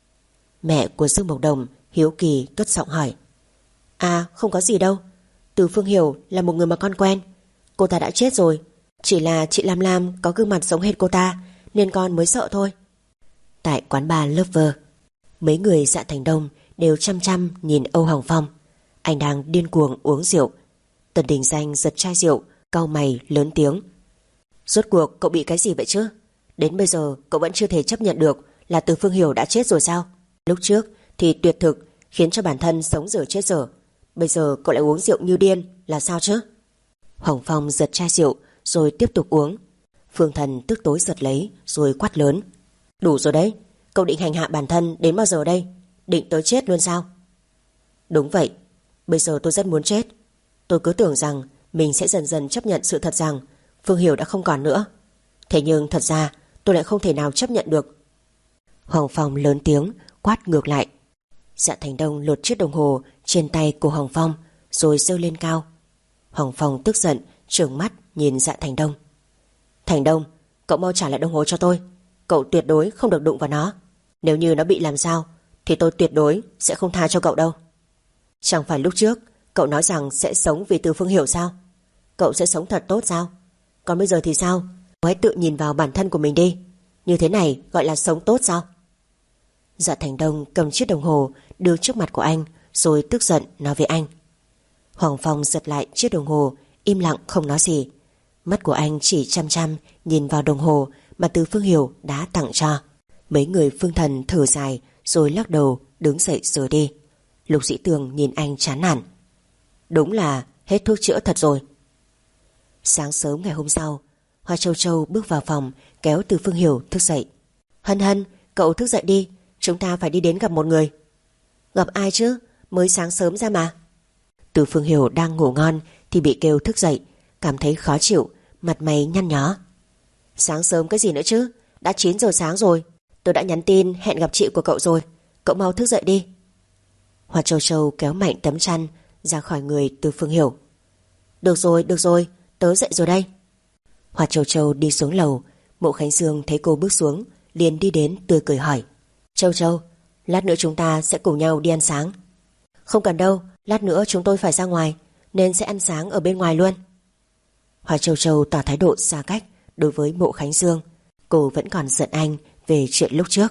Mẹ của Dương Mộc Đồng hiếu kỳ cất giọng hỏi. À, không có gì đâu. Từ Phương Hiểu là một người mà con quen. Cô ta đã chết rồi. Chỉ là chị Lam Lam có gương mặt giống hệt cô ta, nên con mới sợ thôi. Tại quán bar Lover, mấy người Dạ Thành Đông đều chăm chăm nhìn Âu Hồng Phong. Anh đang điên cuồng uống rượu. Tần Đình Danh giật chai rượu, cau mày lớn tiếng. Rốt cuộc cậu bị cái gì vậy chứ? Đến bây giờ cậu vẫn chưa thể chấp nhận được là Từ Phương Hiểu đã chết rồi sao? Lúc trước thì tuyệt thực khiến cho bản thân sống dở chết dở. Bây giờ cậu lại uống rượu như điên là sao chứ? Hồng Phong giật chai rượu rồi tiếp tục uống. Phương Thần tức tối giật lấy rồi quát lớn. Đủ rồi đấy, cậu định hành hạ bản thân đến bao giờ đây? Định tới chết luôn sao? Đúng vậy, bây giờ tôi rất muốn chết. Tôi cứ tưởng rằng mình sẽ dần dần chấp nhận sự thật rằng Phương Hiểu đã không còn nữa. Thế nhưng thật ra tôi lại không thể nào chấp nhận được. Hồng Phong lớn tiếng quát ngược lại. Dạ Thành Đông lột chiếc đồng hồ trên tay của Hồng Phong rồi giơ lên cao. Hồng Phong tức giận trừng mắt nhìn Dạ Thành Đông. Thành Đông, cậu mau trả lại đồng hồ cho tôi. Cậu tuyệt đối không được đụng vào nó. Nếu như nó bị làm sao thì tôi tuyệt đối sẽ không tha cho cậu đâu. Chẳng phải lúc trước cậu nói rằng sẽ sống vì Từ Phương Hiểu sao? Cậu sẽ sống thật tốt sao? Còn bây giờ thì sao? Cậu hãy tự nhìn vào bản thân của mình đi. Như thế này gọi là sống tốt sao? Dạ Thành Đông cầm chiếc đồng hồ đưa trước mặt của anh rồi tức giận nói với anh. Hoàng Phong giật lại chiếc đồng hồ, im lặng không nói gì. Mắt của anh chỉ chăm chăm nhìn vào đồng hồ mà Từ Phương Hiểu đã tặng cho. Mấy người Phương Thần thở dài rồi lắc đầu đứng dậy rời đi. Lục Dĩ Tường nhìn anh chán nản. Đúng là hết thuốc chữa thật rồi. Sáng sớm ngày hôm sau, Hoa Châu Châu bước vào phòng kéo Từ Phương Hiểu thức dậy. Hân Hân, cậu thức dậy đi, chúng ta phải đi đến gặp một người. Gặp ai chứ? Mới sáng sớm ra mà. Từ Phương Hiểu đang ngủ ngon thì bị kêu thức dậy, cảm thấy khó chịu, mặt mày nhăn nhó. Sáng sớm cái gì nữa chứ? Đã chín giờ sáng rồi. Tôi đã nhắn tin hẹn gặp chị của cậu rồi. Cậu mau thức dậy đi. Hoa Châu Châu kéo mạnh tấm chăn ra khỏi người Từ Phương Hiểu. Được rồi, được rồi, tớ dậy rồi đây. Hoa Châu Châu đi xuống lầu. Mộ Khánh Dương thấy cô bước xuống liền đi đến tươi cười hỏi. Châu Châu, lát nữa chúng ta sẽ cùng nhau đi ăn sáng. Không cần đâu, lát nữa chúng tôi phải ra ngoài nên sẽ ăn sáng ở bên ngoài luôn. Hoa Châu Châu tỏ thái độ xa cách đối với Mộ Khánh Dương. Cô vẫn còn giận anh về chuyện lúc trước.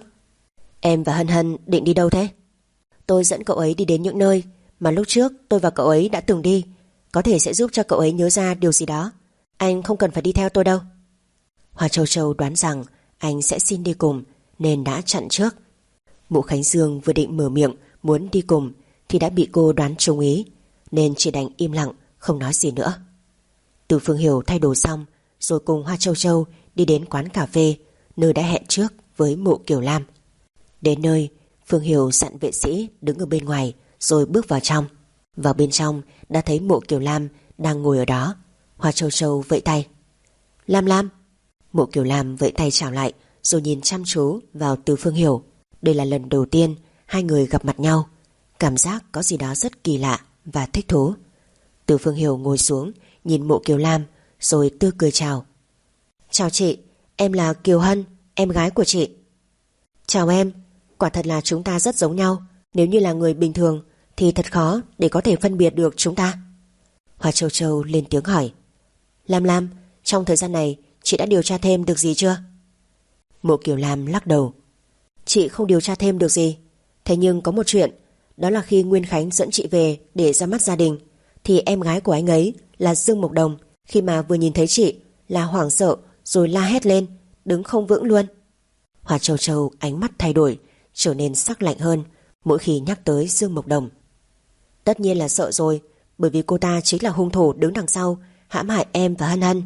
Em và Hân Hân định đi đâu thế? Tôi dẫn cậu ấy đi đến những nơi mà lúc trước tôi và cậu ấy đã từng đi. Có thể sẽ giúp cho cậu ấy nhớ ra điều gì đó. Anh không cần phải đi theo tôi đâu. Hoa Châu Châu đoán rằng anh sẽ xin đi cùng nên đã chặn trước. Mộ Khánh Dương vừa định mở miệng muốn đi cùng thì đã bị cô đoán trúng ý, nên chỉ đành im lặng không nói gì nữa. Từ Phương Hiểu thay đồ xong rồi cùng Hoa Châu Châu đi đến quán cà phê nơi đã hẹn trước với Mộ Kiều Lam. Đến nơi, Phương Hiểu dặn vệ sĩ đứng ở bên ngoài rồi bước vào trong. Vào bên trong đã thấy Mộ Kiều Lam đang ngồi ở đó. Hoa Châu Châu vẫy tay. Lam Lam. Mộ Kiều Lam vẫy tay chào lại rồi nhìn chăm chú vào Từ Phương Hiểu. Đây là lần đầu tiên hai người gặp mặt nhau. Cảm giác có gì đó rất kỳ lạ và thích thú. Từ Phương Hiểu ngồi xuống nhìn Mộ Kiều Lam rồi tươi cười chào. Chào chị, em là Kiều Hân, em gái của chị. Chào em, quả thật là chúng ta rất giống nhau. Nếu như là người bình thường thì thật khó để có thể phân biệt được chúng ta. Hoa Châu Châu lên tiếng hỏi. Lam Lam, trong thời gian này chị đã điều tra thêm được gì chưa? Mộ Kiều Lam lắc đầu. Chị không điều tra thêm được gì. Thế nhưng có một chuyện, đó là khi Nguyên Khánh dẫn chị về để ra mắt gia đình thì em gái của anh ấy là Dương Mộc Đồng khi mà vừa nhìn thấy chị là hoảng sợ rồi la hét lên, đứng không vững luôn. Hoa Châu Châu ánh mắt thay đổi, trở nên sắc lạnh hơn mỗi khi nhắc tới Dương Mộc Đồng. Tất nhiên là sợ rồi, bởi vì cô ta chính là hung thủ đứng đằng sau hãm hại em và Hân Hân.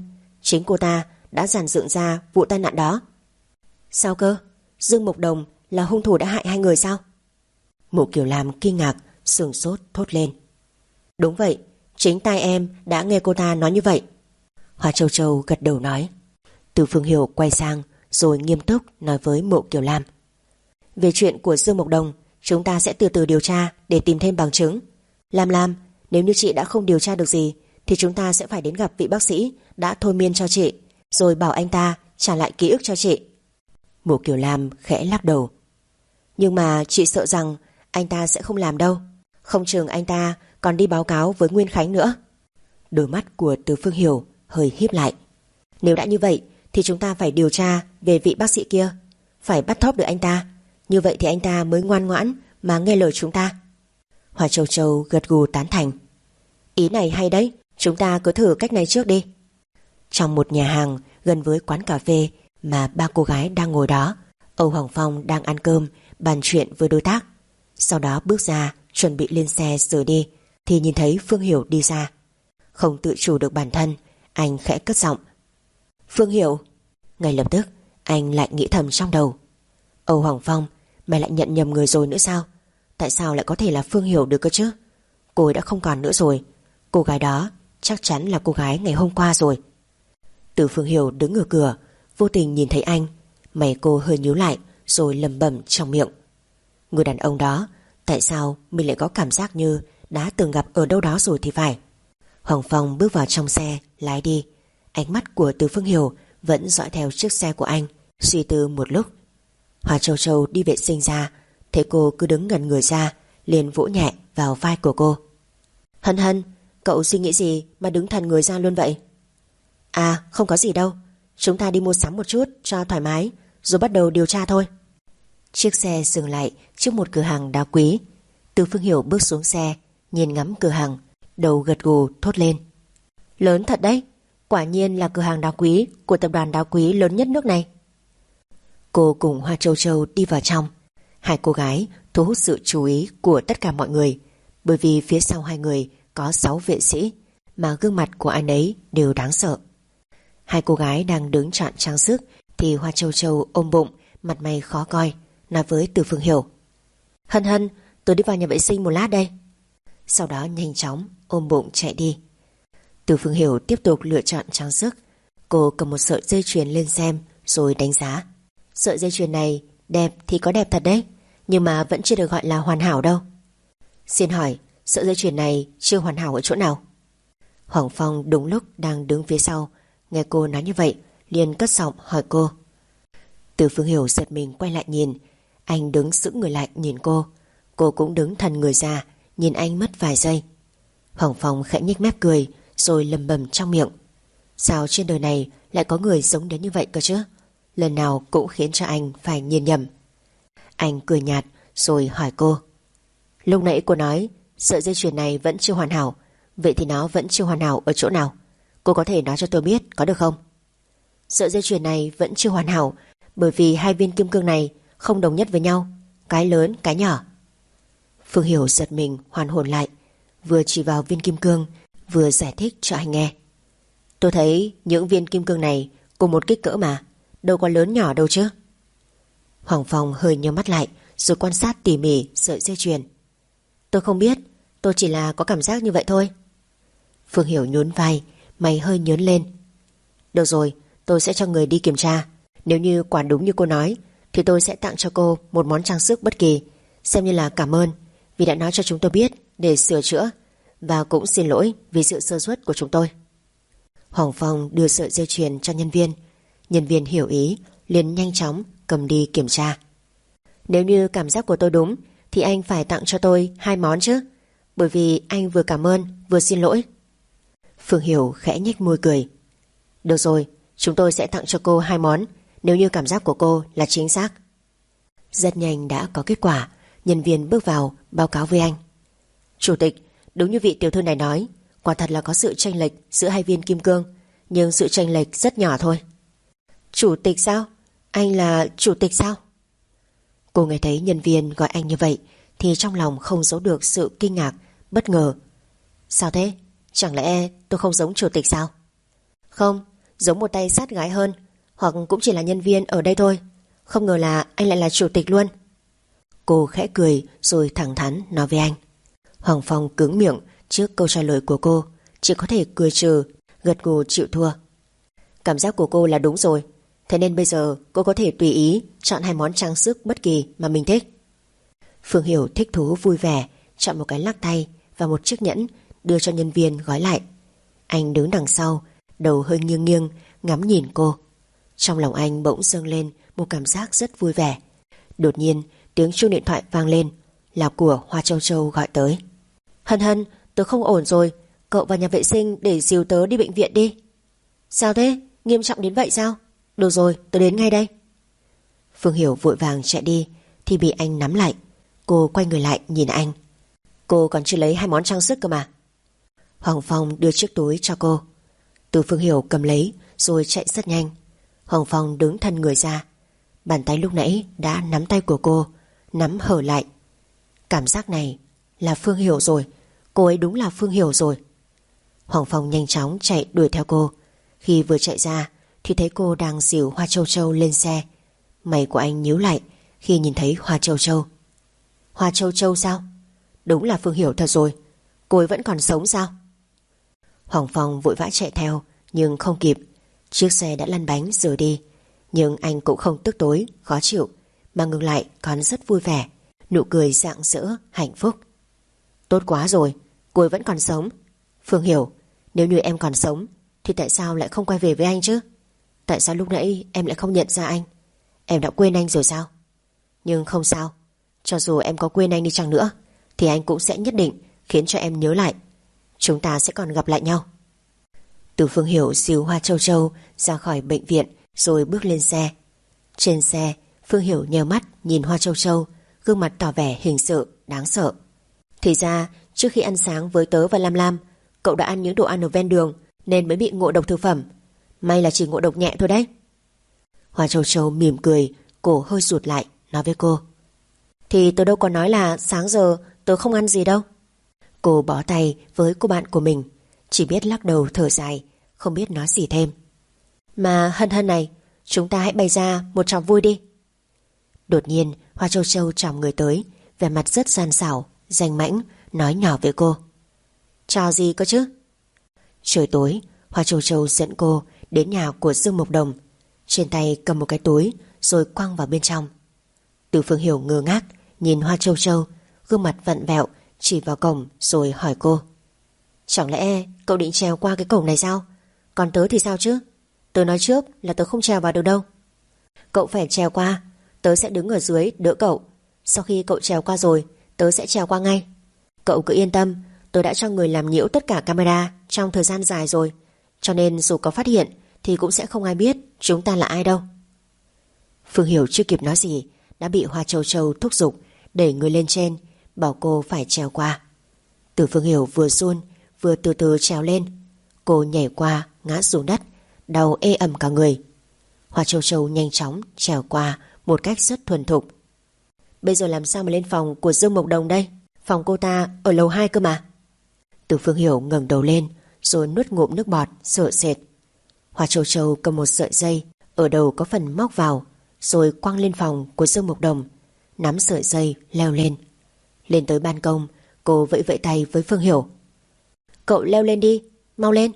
Chính cô ta đã dàn dựng ra vụ tai nạn đó. Sao cơ? Dương Mộc Đồng là hung thủ đã hại hai người sao? Mộ Kiều Lam kinh ngạc, sửng sốt thốt lên. Đúng vậy, chính tai em đã nghe cô ta nói như vậy. Hoa Châu Châu gật đầu nói. Từ Phương Hiểu quay sang rồi nghiêm túc nói với Mộ Kiều Lam. Về chuyện của Dương Mộc Đồng, chúng ta sẽ từ từ điều tra để tìm thêm bằng chứng. Lam Lam, nếu như chị đã không điều tra được gì thì chúng ta sẽ phải đến gặp vị bác sĩ đã thôi miên cho chị, rồi bảo anh ta trả lại ký ức cho chị. Mộ Kiều Lam khẽ lắc đầu. Nhưng mà chị sợ rằng anh ta sẽ không làm đâu. Không chừng anh ta còn đi báo cáo với Nguyên Khánh nữa. Đôi mắt của Từ Phương Hiểu hơi híp lại. Nếu đã như vậy thì chúng ta phải điều tra về vị bác sĩ kia, phải bắt thóp được anh ta. Như vậy thì anh ta mới ngoan ngoãn mà nghe lời chúng ta. Hoa Châu Châu gật gù tán thành. Ý này hay đấy, chúng ta cứ thử cách này trước đi. Trong một nhà hàng gần với quán cà phê mà ba cô gái đang ngồi đó, Âu Hoàng Phong đang ăn cơm bàn chuyện với đối tác. Sau đó bước ra chuẩn bị lên xe rời đi thì nhìn thấy Phương Hiểu đi ra. Không tự chủ được bản thân, anh khẽ cất giọng. Phương Hiểu. Ngay lập tức anh lại nghĩ thầm trong đầu. Âu Hoàng Phong, mày lại nhận nhầm người rồi nữa sao? Tại sao lại có thể là Phương Hiểu được cơ chứ? Cô ấy đã không còn nữa rồi. Cô gái đó chắc chắn là cô gái ngày hôm qua rồi. Từ Phương Hiểu đứng ở cửa, vô tình nhìn thấy anh. Mày cô hơi nhíu lại rồi lẩm bẩm trong miệng. Người đàn ông đó, tại sao mình lại có cảm giác như đã từng gặp ở đâu đó rồi thì phải. Hoàng Phong bước vào trong xe, lái đi. Ánh mắt của Từ Phương Hiểu vẫn dõi theo chiếc xe của anh, suy tư một lúc. Hoa Châu Châu đi vệ sinh ra, thấy cô cứ đứng ngẩn người ra, liền vỗ nhẹ vào vai của cô. Hân Hân, cậu suy nghĩ gì mà đứng thần người ra luôn vậy? À, không có gì đâu. Chúng ta đi mua sắm một chút cho thoải mái, rồi bắt đầu điều tra thôi. Chiếc xe dừng lại trước một cửa hàng đá quý. Từ Phương Hiểu bước xuống xe, nhìn ngắm cửa hàng, đầu gật gù thốt lên. Lớn thật đấy, quả nhiên là cửa hàng đá quý của tập đoàn đá quý lớn nhất nước này. Cô cùng Hoa Châu Châu đi vào trong. Hai cô gái thu hút sự chú ý của tất cả mọi người, bởi vì phía sau hai người có sáu vệ sĩ, mà gương mặt của anh ấy đều đáng sợ. Hai cô gái đang đứng chọn trang sức thì Hoa Châu Châu ôm bụng, mặt mày khó coi, nói với Từ Phương Hiểu. Hân Hân, tôi đi vào nhà vệ sinh một lát đây. Sau đó nhanh chóng ôm bụng chạy đi. Từ Phương Hiểu tiếp tục lựa chọn trang sức. Cô cầm một sợi dây chuyền lên xem rồi đánh giá. Sợi dây chuyền này đẹp thì có đẹp thật đấy, nhưng mà vẫn chưa được gọi là hoàn hảo đâu. Xin hỏi, sợi dây chuyền này chưa hoàn hảo ở chỗ nào? Hoàng Phong đúng lúc đang đứng phía sau, nghe cô nói như vậy liền cất giọng hỏi cô. Từ Phương Hiểu giật mình quay lại nhìn. Anh đứng sững người lại nhìn cô. Cô cũng đứng thần người ra, nhìn anh mất vài giây. Hoàng Phong khẽ nhếch mép cười, rồi lầm bầm trong miệng. Sao trên đời này lại có người giống đến như vậy cơ chứ? Lần nào cũng khiến cho anh phải nhìn nhầm. Anh cười nhạt rồi hỏi cô. Lúc nãy cô nói sợi dây chuyền này vẫn chưa hoàn hảo, vậy thì nó vẫn chưa hoàn hảo ở chỗ nào? Cô có thể nói cho tôi biết có được không? Sợi dây chuyền này vẫn chưa hoàn hảo bởi vì hai viên kim cương này không đồng nhất với nhau, cái lớn cái nhỏ. Phương Hiểu giật mình hoàn hồn lại, vừa chỉ vào viên kim cương vừa giải thích cho anh nghe. Tôi thấy những viên kim cương này cùng một kích cỡ mà, đâu có lớn nhỏ đâu chứ. Hoàng Phong hơi nhíu mắt lại rồi quan sát tỉ mỉ sợi dây chuyền. Tôi không biết, tôi chỉ là có cảm giác như vậy thôi. Phương Hiểu nhún vai, mày hơi nhớn lên. Được rồi, tôi sẽ cho người đi kiểm tra. Nếu như quả đúng như cô nói thì tôi sẽ tặng cho cô một món trang sức bất kỳ, xem như là cảm ơn vì đã nói cho chúng tôi biết để sửa chữa, và cũng xin lỗi vì sự sơ suất của chúng tôi. Hoàng Phong đưa sợi dây chuyền cho nhân viên. Nhân viên hiểu ý liền nhanh chóng cầm đi kiểm tra. Nếu như cảm giác của tôi đúng thì anh phải tặng cho tôi hai món chứ, bởi vì anh vừa cảm ơn vừa xin lỗi. Phương Hiểu khẽ nhếch môi cười. Được rồi, chúng tôi sẽ tặng cho cô hai món nếu như cảm giác của cô là chính xác. Rất nhanh đã có kết quả. Nhân viên bước vào báo cáo với anh. Chủ tịch, đúng như vị tiểu thư này nói, quả thật là có sự chênh lệch giữa hai viên kim cương, nhưng sự chênh lệch rất nhỏ thôi. Chủ tịch sao? Anh là chủ tịch sao? Cô nghe thấy nhân viên gọi anh như vậy thì trong lòng không giấu được sự kinh ngạc, bất ngờ. Sao thế? Chẳng lẽ tôi không giống chủ tịch sao? Không, giống một tay sát gái hơn, hoặc cũng chỉ là nhân viên ở đây thôi. Không ngờ là anh lại là chủ tịch luôn. Cô khẽ cười rồi thẳng thắn nói với anh. Hoàng Phong cứng miệng trước câu trả lời của cô, chỉ có thể cười trừ, gật gù chịu thua. Cảm giác của cô là đúng rồi, thế nên bây giờ cô có thể tùy ý chọn hai món trang sức bất kỳ mà mình thích. Phương Hiểu thích thú vui vẻ chọn một cái lắc tay và một chiếc nhẫn đưa cho nhân viên gói lại. Anh đứng đằng sau, đầu hơi nghiêng nghiêng ngắm nhìn cô. Trong lòng anh bỗng dâng lên một cảm giác rất vui vẻ. Đột nhiên tiếng chuông điện thoại vang lên, là của Hoa Châu Châu gọi tới. Hân Hân, tớ không ổn rồi, cậu vào nhà vệ sinh để dìu tớ đi bệnh viện đi. Sao thế? Nghiêm trọng đến vậy sao? Được rồi, tớ đến ngay đây. Phương Hiểu vội vàng chạy đi thì bị anh nắm lại. Cô quay người lại nhìn anh. Cô còn chưa lấy hai món trang sức cơ mà. Hoàng Phong đưa chiếc túi cho cô. Từ Phương Hiểu cầm lấy rồi chạy rất nhanh. Hoàng Phong đứng thân người ra. Bàn tay lúc nãy đã nắm tay của cô, nắm hở lại. Cảm giác này là Phương Hiểu rồi. Cô ấy đúng là Phương Hiểu rồi. Hoàng Phong nhanh chóng chạy đuổi theo cô. Khi vừa chạy ra thì thấy cô đang dìu Hoa Châu Châu lên xe. Mày của anh nhíu lại khi nhìn thấy Hoa Châu Châu. Hoa Châu Châu sao? Đúng là Phương Hiểu thật rồi. Cô ấy vẫn còn sống sao? Hoàng Phong vội vã chạy theo nhưng không kịp. Chiếc xe đã lăn bánh rời đi. Nhưng anh cũng không tức tối, khó chịu, mà ngừng lại còn rất vui vẻ, nụ cười rạng rỡ, hạnh phúc. Tốt quá rồi, cô ấy vẫn còn sống. Phương Hiểu, nếu như em còn sống thì tại sao lại không quay về với anh chứ? Tại sao lúc nãy em lại không nhận ra anh? Em đã quên anh rồi sao? Nhưng không sao, cho dù em có quên anh đi chăng nữa thì anh cũng sẽ nhất định khiến cho em nhớ lại. Chúng ta sẽ còn gặp lại nhau. Từ Phương Hiểu dìu Hoa Châu Châu ra khỏi bệnh viện rồi bước lên xe. Trên xe, Phương Hiểu nheo mắt nhìn Hoa Châu Châu, gương mặt tỏ vẻ hình sự, đáng sợ. Thì ra, trước khi ăn sáng với tớ và Lam Lam, cậu đã ăn những đồ ăn ở ven đường nên mới bị ngộ độc thực phẩm. May là chỉ ngộ độc nhẹ thôi đấy. Hoa Châu Châu mỉm cười, cổ hơi rụt lại, nói với cô. Thì tớ đâu có nói là sáng giờ tớ không ăn gì đâu. Cô bó tay với cô bạn của mình, chỉ biết lắc đầu thở dài, không biết nói gì thêm. Mà Hân Hân này, chúng ta hãy bày ra một trò vui đi. Đột nhiên Hoa Châu Châu chồm người tới, vẻ mặt rất gian xảo, danh mãnh, nói nhỏ với cô. Trò gì cơ chứ? Trời tối, Hoa Châu Châu dẫn cô đến nhà của Dương Mộc Đồng. Trên tay cầm một cái túi rồi quăng vào bên trong. Từ Phương Hiểu ngơ ngác nhìn Hoa Châu Châu, gương mặt vặn vẹo, chỉ vào cổng rồi hỏi cô. Chẳng lẽ cậu định trèo qua cái cổng này sao? Còn tớ thì sao chứ? Tớ nói trước là tớ không trèo vào được đâu. Cậu phải trèo qua, tớ sẽ đứng ở dưới đỡ cậu. Sau khi cậu trèo qua rồi, tớ sẽ trèo qua ngay. Cậu cứ yên tâm, tớ đã cho người làm nhiễu tất cả camera trong thời gian dài rồi, cho nên dù có phát hiện thì cũng sẽ không ai biết chúng ta là ai đâu. Phương Hiểu chưa kịp nói gì đã bị Hoa Châu Châu thúc giục đẩy người lên trên, bảo cô phải trèo qua. Từ Phương Hiểu vừa run vừa từ từ trèo lên. Cô nhảy qua ngã xuống đất, đau ê ẩm cả người. Hoa Châu Châu nhanh chóng trèo qua một cách rất thuần thục. Bây giờ làm sao mà lên phòng của Dương Mộc Đồng đây? Phòng cô ta ở lầu hai cơ mà. Từ Phương Hiểu ngẩng đầu lên rồi nuốt ngụm nước bọt sợ sệt. Hoa Châu Châu cầm một sợi dây ở đầu có phần móc vào rồi quăng lên phòng của Dương Mộc Đồng, nắm sợi dây leo lên. Lên tới ban công, cô vẫy vẫy tay với Phương Hiểu. Cậu leo lên đi, mau lên.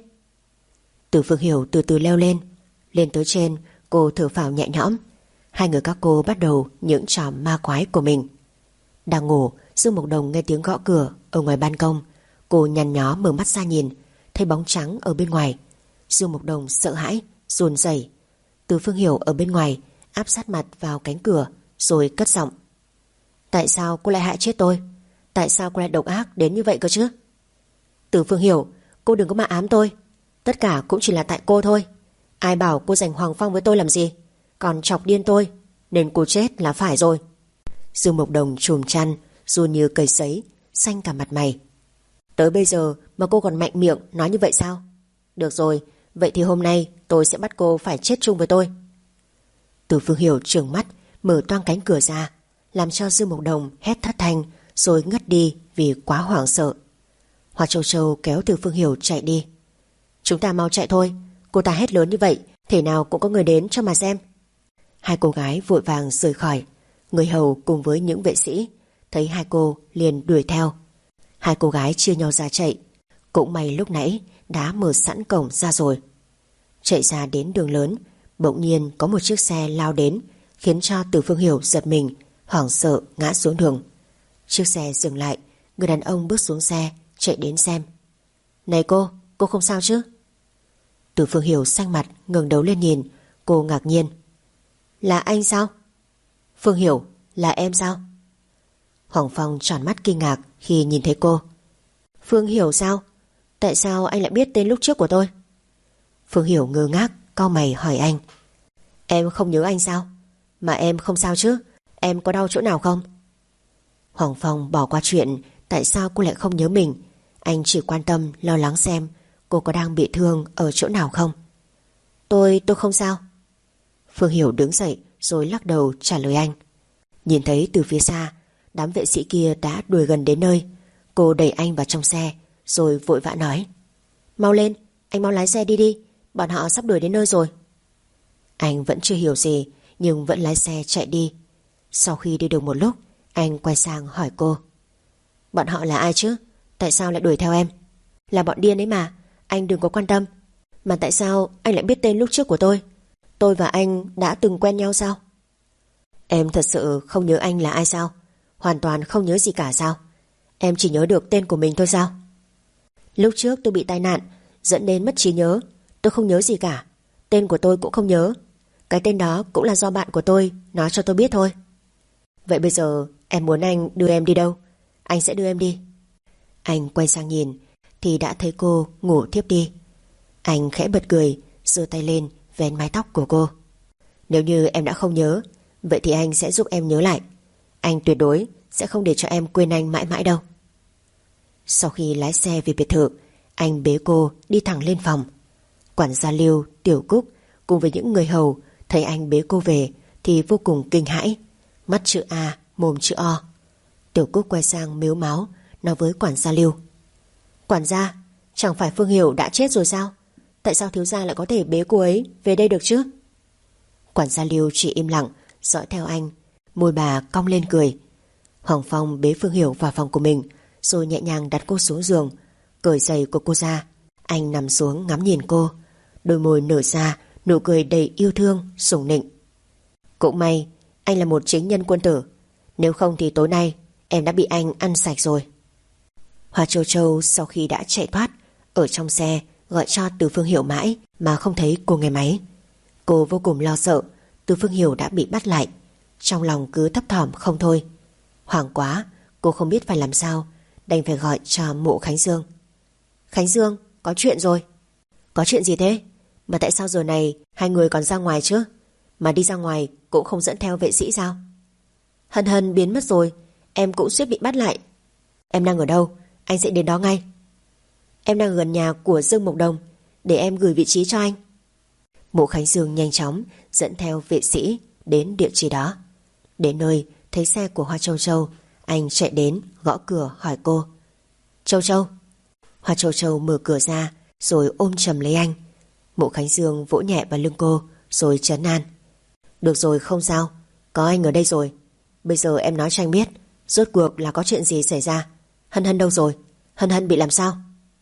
Từ Phương Hiểu từ từ leo lên. Lên tới trên, cô thở phào nhẹ nhõm. Hai người các cô bắt đầu những trò ma quái của mình. Đang ngủ, Dương Mộc Đồng nghe tiếng gõ cửa ở ngoài ban công. Cô nhăn nhó mở mắt ra nhìn, thấy bóng trắng ở bên ngoài. Dương Mộc Đồng sợ hãi, run rẩy. Từ Phương Hiểu ở bên ngoài áp sát mặt vào cánh cửa rồi cất giọng. Tại sao cô lại hại chết tôi? Tại sao cô lại độc ác đến như vậy cơ chứ? Từ Phương Hiểu, cô đừng có mà ám tôi. Tất cả cũng chỉ là tại cô thôi. Ai bảo cô giành Hoàng Phong với tôi làm gì? Còn chọc điên tôi, nên cô chết là phải rồi. Dương Mộc Đồng chùm chăn, run như cầy sấy, xanh cả mặt mày. Tới bây giờ mà cô còn mạnh miệng nói như vậy sao? Được rồi, vậy thì hôm nay tôi sẽ bắt cô phải chết chung với tôi. Từ Phương Hiểu trừng mắt, mở toang cánh cửa ra, làm cho Dương Mộc Đồng hét thất thanh rồi ngất đi vì quá hoảng sợ. Hoa Châu Châu kéo Từ Phương Hiểu chạy đi. Chúng ta mau chạy thôi, Cô ta hét lớn như vậy, thể nào cũng có người đến cho mà xem. Hai cô gái vội vàng rời khỏi. Người hầu cùng với những vệ sĩ thấy hai cô liền đuổi theo. Hai cô gái chia nhau ra chạy. Cũng may lúc nãy đã mở sẵn cổng ra rồi. Chạy ra đến đường lớn, bỗng nhiên có một chiếc xe lao đến, khiến cho Từ Phương Hiểu giật mình, hoảng sợ ngã xuống đường. Chiếc xe dừng lại, người đàn ông bước xuống xe, chạy đến xem. Này cô, cô không sao chứ? Từ Phương Hiểu xanh mặt, ngẩng đầu lên nhìn. Cô ngạc nhiên. Là anh sao? Phương Hiểu, là em sao? Hoàng Phong tròn mắt kinh ngạc khi nhìn thấy cô. Phương Hiểu sao? Tại sao anh lại biết tên lúc trước của tôi? Phương Hiểu ngơ ngác, cau mày hỏi anh. Em không nhớ anh sao? Mà em không sao chứ? Em có đau chỗ nào không? Hoàng Phong bỏ qua chuyện tại sao cô lại không nhớ mình. Anh chỉ quan tâm lo lắng xem cô có đang bị thương ở chỗ nào không. Tôi, tôi không sao. Phương Hiểu đứng dậy rồi lắc đầu trả lời anh. Nhìn thấy từ phía xa đám vệ sĩ kia đã đuổi gần đến nơi, cô đẩy anh vào trong xe rồi vội vã nói. Mau lên, anh mau lái xe đi đi, bọn họ sắp đuổi đến nơi rồi. Anh vẫn chưa hiểu gì nhưng vẫn lái xe chạy đi. Sau khi đi được một lúc, anh quay sang hỏi cô. Bọn họ là ai chứ? Tại sao lại đuổi theo em? Là bọn điên ấy mà, anh đừng có quan tâm. Mà tại sao anh lại biết tên lúc trước của tôi? Tôi và anh đã từng quen nhau sao? Em thật sự không nhớ anh là ai sao? Hoàn toàn không nhớ gì cả sao? Em chỉ nhớ được tên của mình thôi sao? Lúc trước tôi bị tai nạn dẫn đến mất trí nhớ. Tôi không nhớ gì cả. Tên của tôi cũng không nhớ. Cái tên đó cũng là do bạn của tôi nói cho tôi biết thôi. Vậy bây giờ em muốn anh đưa em đi đâu? Anh sẽ đưa em đi. Anh quay sang nhìn thì đã thấy cô ngủ thiếp đi. Anh khẽ bật cười, giơ tay lên vén mái tóc của cô. Nếu như em đã không nhớ, vậy thì anh sẽ giúp em nhớ lại. Anh tuyệt đối sẽ không để cho em quên anh mãi mãi đâu. Sau khi lái xe về biệt thự, anh bế cô đi thẳng lên phòng. Quản gia Lưu, Tiểu Cúc cùng với những người hầu thấy anh bế cô về thì vô cùng kinh hãi. Mắt chữ A, mồm chữ O. Tiểu Cúc quay sang mếu máo nói với quản gia Lưu. Quản gia, chẳng phải Phương Hiểu đã chết rồi sao? Tại sao thiếu gia lại có thể bế cô ấy về đây được chứ? Quản gia Lưu chỉ im lặng dõi theo anh. Môi bà cong lên cười. Hoàng Phong bế Phương Hiểu vào phòng của mình rồi nhẹ nhàng đặt cô xuống giường, cởi giày của cô ra. Anh nằm xuống ngắm nhìn cô, đôi môi nở ra nụ cười đầy yêu thương, sủng nịnh. Cũng may anh là một chính nhân quân tử, nếu không thì tối nay em đã bị anh ăn sạch rồi. Hoa Châu Châu sau khi đã chạy thoát, ở trong xe gọi cho Từ Phương Hiểu mãi mà không thấy cô nghe máy. Cô vô cùng lo sợ Từ Phương Hiểu đã bị bắt lại, trong lòng cứ thấp thỏm không thôi. Hoảng quá, cô không biết phải làm sao, đành phải gọi cho Mộ Khánh Dương. Khánh Dương, có chuyện rồi. Có chuyện gì thế? Mà tại sao giờ này hai người còn ra ngoài chứ? Mà đi ra ngoài cũng không dẫn theo vệ sĩ sao? Hân Hân biến mất rồi, em cũng suýt bị bắt lại. Em đang ở đâu? Anh sẽ đến đó ngay. Em đang gần nhà của Dương Mộc Đồng, để em gửi vị trí cho anh. Mộ Khánh Dương nhanh chóng dẫn theo vệ sĩ đến địa chỉ đó. Đến nơi thấy xe của Hoa Châu Châu, anh chạy đến gõ cửa hỏi cô. Châu Châu. Hoa Châu Châu mở cửa ra rồi ôm chầm lấy anh. Mộ Khánh Dương vỗ nhẹ vào lưng cô rồi trấn an. Được rồi, không sao, có anh ở đây rồi. Bây giờ em nói cho anh biết rốt cuộc là có chuyện gì xảy ra. Hân Hân đâu rồi? Hân Hân bị làm sao?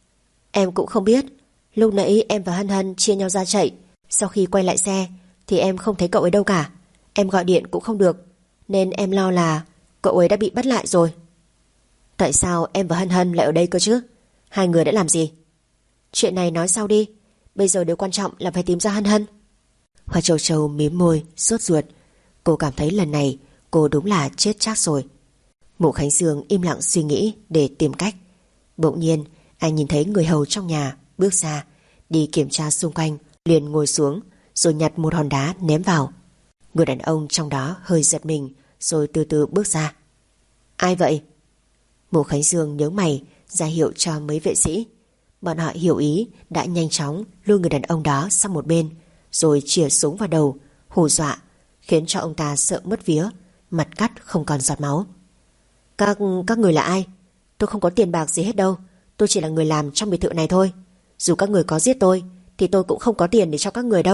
Em cũng không biết. Lúc nãy em và Hân Hân chia nhau ra chạy, sau khi quay lại xe thì em không thấy cậu ấy đâu cả. Em gọi điện cũng không được, nên em lo là cậu ấy đã bị bắt lại rồi. Tại sao em và Hân Hân lại ở đây cơ chứ? Hai người đã làm gì? Chuyện này nói sau đi. Bây giờ điều quan trọng là phải tìm ra Hân Hân. Hoa Châu Châu mím môi sốt ruột. Cô cảm thấy lần này cô đúng là chết chắc rồi. Mộ Khánh Dương im lặng suy nghĩ để tìm cách. Bỗng nhiên anh nhìn thấy người hầu trong nhà bước ra, đi kiểm tra xung quanh, liền ngồi xuống rồi nhặt một hòn đá ném vào. Người đàn ông trong đó hơi giật mình rồi từ từ bước ra. Ai vậy? Mộ Khánh Dương nhớ mày ra hiệu cho mấy vệ sĩ. Bọn họ hiểu ý đã nhanh chóng lôi người đàn ông đó sang một bên rồi chĩa súng vào đầu, hù dọa, khiến cho ông ta sợ mất vía, mặt cắt không còn giọt máu. Các, các người là ai? Tôi không có tiền bạc gì hết đâu. Tôi chỉ là người làm trong biệt thự này thôi. Dù các người có giết tôi thì tôi cũng không có tiền để cho các người đâu.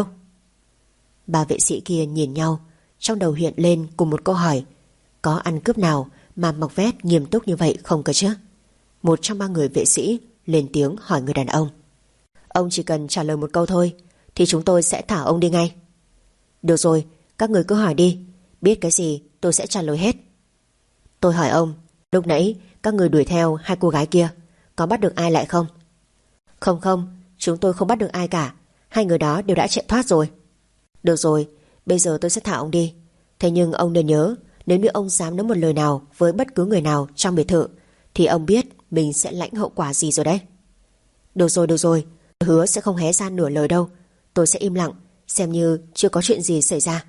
Ba vệ sĩ kia nhìn nhau, trong đầu hiện lên cùng một câu hỏi. Có ăn cướp nào mà mặc vest nghiêm túc như vậy không cơ chứ? Một trong ba người vệ sĩ lên tiếng hỏi người đàn ông. Ông chỉ cần trả lời một câu thôi thì chúng tôi sẽ thả ông đi ngay. Được rồi, các người cứ hỏi đi, biết cái gì tôi sẽ trả lời hết. Tôi hỏi ông, lúc nãy các người đuổi theo hai cô gái kia, có bắt được ai lại không? Không không, chúng tôi không bắt được ai cả, hai người đó đều đã chạy thoát rồi. Được rồi, bây giờ tôi sẽ thả ông đi. Thế nhưng ông nên nhớ, nếu như ông dám nói một lời nào với bất cứ người nào trong biệt thự thì ông biết mình sẽ lãnh hậu quả gì rồi đấy. Được rồi, được rồi, tôi hứa sẽ không hé ra nửa lời đâu. Tôi sẽ im lặng, xem như chưa có chuyện gì xảy ra.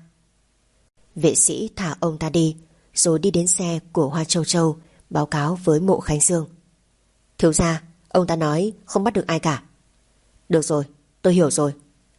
Vệ sĩ thả ông ta đi, rồi đi đến xe của Hoa Châu Châu, báo cáo với Mộ Khánh Dương. Thiếu gia, ông ta nói không bắt được ai cả. Được rồi, tôi hiểu rồi.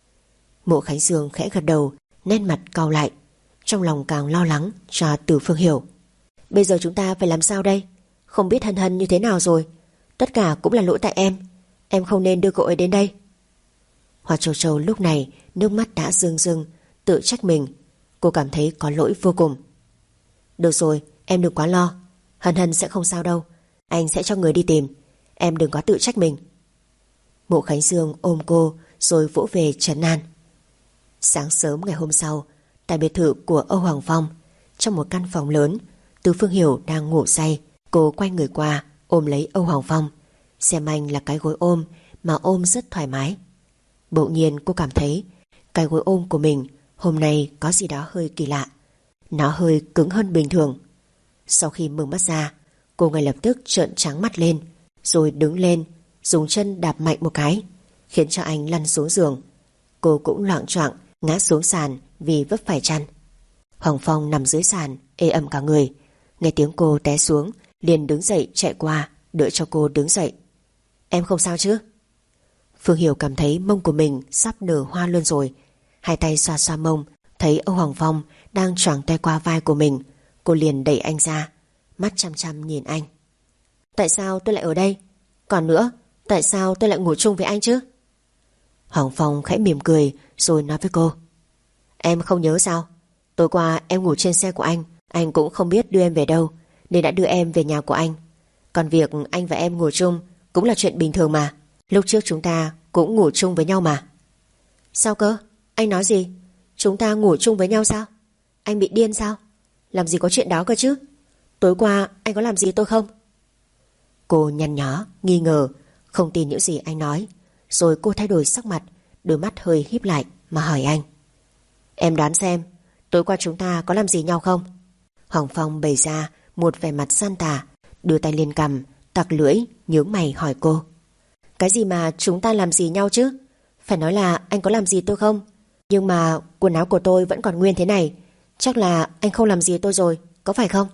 Mộ Khánh Dương khẽ gật đầu, nét mặt cau lại, trong lòng càng lo lắng cho Từ Phương Hiểu. Bây giờ chúng ta phải làm sao đây? Không biết Hân Hân như thế nào rồi. Tất cả cũng là lỗi tại em. Em không nên đưa cô ấy đến đây. Hoa Châu Châu lúc này nước mắt đã rưng rưng, tự trách mình. Cô cảm thấy có lỗi vô cùng. Được rồi, em đừng quá lo. Hân Hân sẽ không sao đâu. Anh sẽ cho người đi tìm. Em đừng có tự trách mình. Mộ Khánh Dương ôm cô rồi vỗ về trấn an. Sáng sớm ngày hôm sau, tại biệt thự của Âu Hoàng Phong, trong một căn phòng lớn, Từ Phương Hiểu đang ngủ say. Cô quay người qua ôm lấy Âu Hoàng Phong, xem anh là cái gối ôm mà ôm rất thoải mái. Bỗng nhiên cô cảm thấy cái gối ôm của mình hôm nay có gì đó hơi kỳ lạ. Nó hơi cứng hơn bình thường. Sau khi mở mắt ra, cô ngay lập tức trợn trắng mắt lên, rồi đứng lên, dùng chân đạp mạnh một cái, khiến cho anh lăn xuống giường. Cô cũng loạng choạng ngã xuống sàn vì vấp phải chăn. Hoàng Phong nằm dưới sàn ê ẩm cả người, nghe tiếng cô té xuống liền đứng dậy chạy qua đỡ cho cô đứng dậy. Em không sao chứ? Phương Hiểu cảm thấy mông của mình sắp nở hoa luôn rồi. Hai tay xoa xoa mông, thấy Âu Hoàng Phong đang choàng tay qua vai của mình, cô liền đẩy anh ra, mắt chăm chăm nhìn anh. Tại sao tôi lại ở đây? Còn nữa, tại sao tôi lại ngủ chung với anh chứ? Hoàng Phong khẽ mỉm cười rồi nói với cô. Em không nhớ sao? Tối qua em ngủ trên xe của anh, anh cũng không biết đưa em về đâu, nên đã đưa em về nhà của anh. Còn việc anh và em ngủ chung cũng là chuyện bình thường mà. Lúc trước chúng ta cũng ngủ chung với nhau mà. Sao cơ? Anh nói gì? Chúng ta ngủ chung với nhau sao? Anh bị điên sao? Làm gì có chuyện đó cơ chứ? Tối qua anh có làm gì tôi không? Cô nhăn nhó, nghi ngờ, không tin những gì anh nói. Rồi cô thay đổi sắc mặt, đôi mắt hơi híp lại mà hỏi anh. Em đoán xem, tối qua chúng ta có làm gì nhau không? Hoàng Phong bày ra một vẻ mặt gian tà, đưa tay lên cằm, tặc lưỡi, nhướng mày hỏi cô. Cái gì mà chúng ta làm gì nhau chứ? Phải nói là anh có làm gì tôi không? Nhưng mà quần áo của tôi vẫn còn nguyên thế này, chắc là anh không làm gì tôi rồi, có phải không?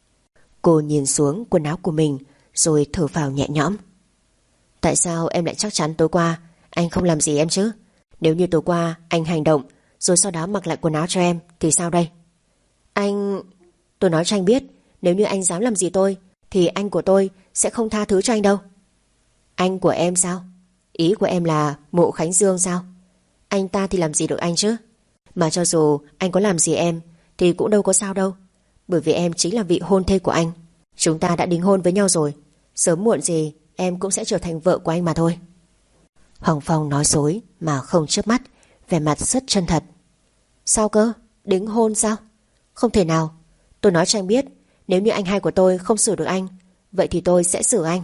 Cô nhìn xuống quần áo của mình rồi thở phào nhẹ nhõm. Tại sao em lại chắc chắn tối qua anh không làm gì em chứ? Nếu như tối qua anh hành động rồi sau đó mặc lại quần áo cho em thì sao đây? Anh... Tôi nói cho anh biết, nếu như anh dám làm gì tôi thì anh của tôi sẽ không tha thứ cho anh đâu. Anh của em sao? Ý của em là Mộ Khánh Dương sao? Anh ta thì làm gì được anh chứ? Mà cho dù anh có làm gì em thì cũng đâu có sao đâu, bởi vì em chính là vị hôn thê của anh. Chúng ta đã đính hôn với nhau rồi, sớm muộn gì em cũng sẽ trở thành vợ của anh mà thôi. Hoàng Phong nói dối mà không chớp mắt, vẻ mặt rất chân thật. Sao cơ? Đính hôn sao? Không thể nào. Tôi nói cho anh biết, nếu như anh hai của tôi không xử được anh, vậy thì tôi sẽ xử anh.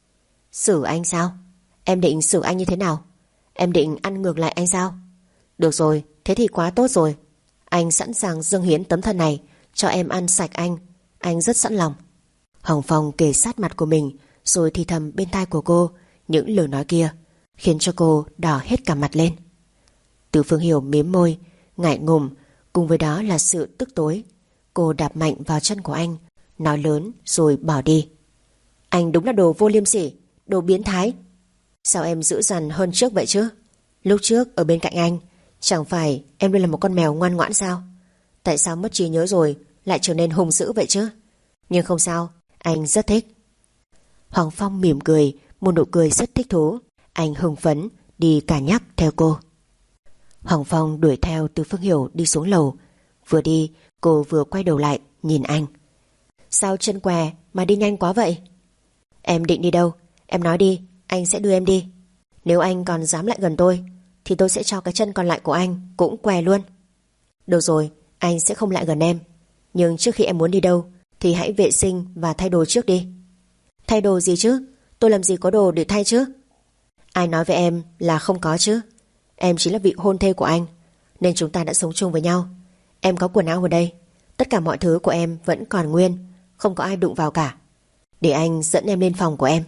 Xử anh sao? Em định xử anh như thế nào? Em định ăn ngược lại anh sao? Được rồi, thế thì quá tốt rồi. Anh sẵn sàng dâng hiến tấm thân này cho em ăn sạch anh. Anh rất sẵn lòng. Hoàng Phong kề sát mặt của mình rồi thì thầm bên tai của cô những lời nói kia, khiến cho cô đỏ hết cả mặt lên. Từ Phương Hiểu mím môi, ngại ngùng, cùng với đó là sự tức tối. Cô đạp mạnh vào chân của anh, nói lớn rồi bỏ đi. Anh đúng là đồ vô liêm sỉ, đồ biến thái. Sao em dữ dằn hơn trước vậy chứ? Lúc trước ở bên cạnh anh, chẳng phải em luôn là một con mèo ngoan ngoãn sao? Tại sao mất trí nhớ rồi lại trở nên hung dữ vậy chứ? Nhưng không sao, anh rất thích. Hoàng Phong mỉm cười, một nụ cười rất thích thú. Anh hưng phấn đi cả nhắc theo cô. Hoàng Phong đuổi theo Từ Phương Hiểu đi xuống lầu. Vừa đi cô vừa quay đầu lại nhìn anh. Sao chân què mà đi nhanh quá vậy? Em định đi đâu? Em nói đi, anh sẽ đưa em đi. Nếu anh còn dám lại gần tôi thì tôi sẽ cho cái chân còn lại của anh cũng què luôn. Được rồi, anh sẽ không lại gần em. Nhưng trước khi em muốn đi đâu thì hãy vệ sinh và thay đồ trước đi. Thay đồ gì chứ? Tôi làm gì có đồ để thay chứ? Ai nói với em là không có chứ? Em chính là vị hôn thê của anh, nên chúng ta đã sống chung với nhau. Em có quần áo ở đây. Tất cả mọi thứ của em vẫn còn nguyên, không có ai đụng vào cả. Để anh dẫn em lên phòng của em.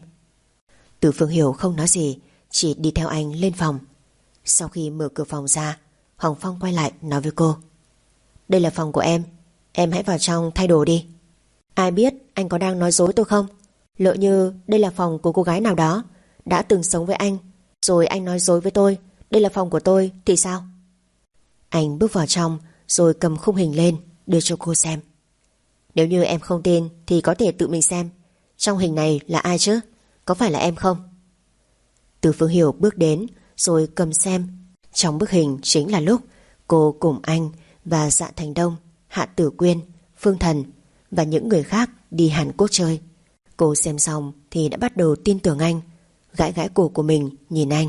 Từ Phương Hiểu không nói gì, chỉ đi theo anh lên phòng. Sau khi mở cửa phòng ra, Hoàng Phong quay lại nói với cô. Đây là phòng của em, em hãy vào trong thay đồ đi. Ai biết anh có đang nói dối tôi không? Lỡ như đây là phòng của cô gái nào đó đã từng sống với anh, rồi anh nói dối với tôi đây là phòng của tôi thì sao? Anh bước vào trong rồi cầm khung hình lên đưa cho cô xem. Nếu như em không tin thì có thể tự mình xem. Trong hình này là ai chứ? Có phải là em không? Từ Phương Hiểu bước đến rồi cầm xem. Trong bức hình chính là lúc cô cùng anh và Dạ Thành Đông, Hạ Tử Quyên, Phương Thần và những người khác đi Hàn Quốc chơi. Cô xem xong thì đã bắt đầu tin tưởng anh, gãi gãi cổ của mình nhìn anh.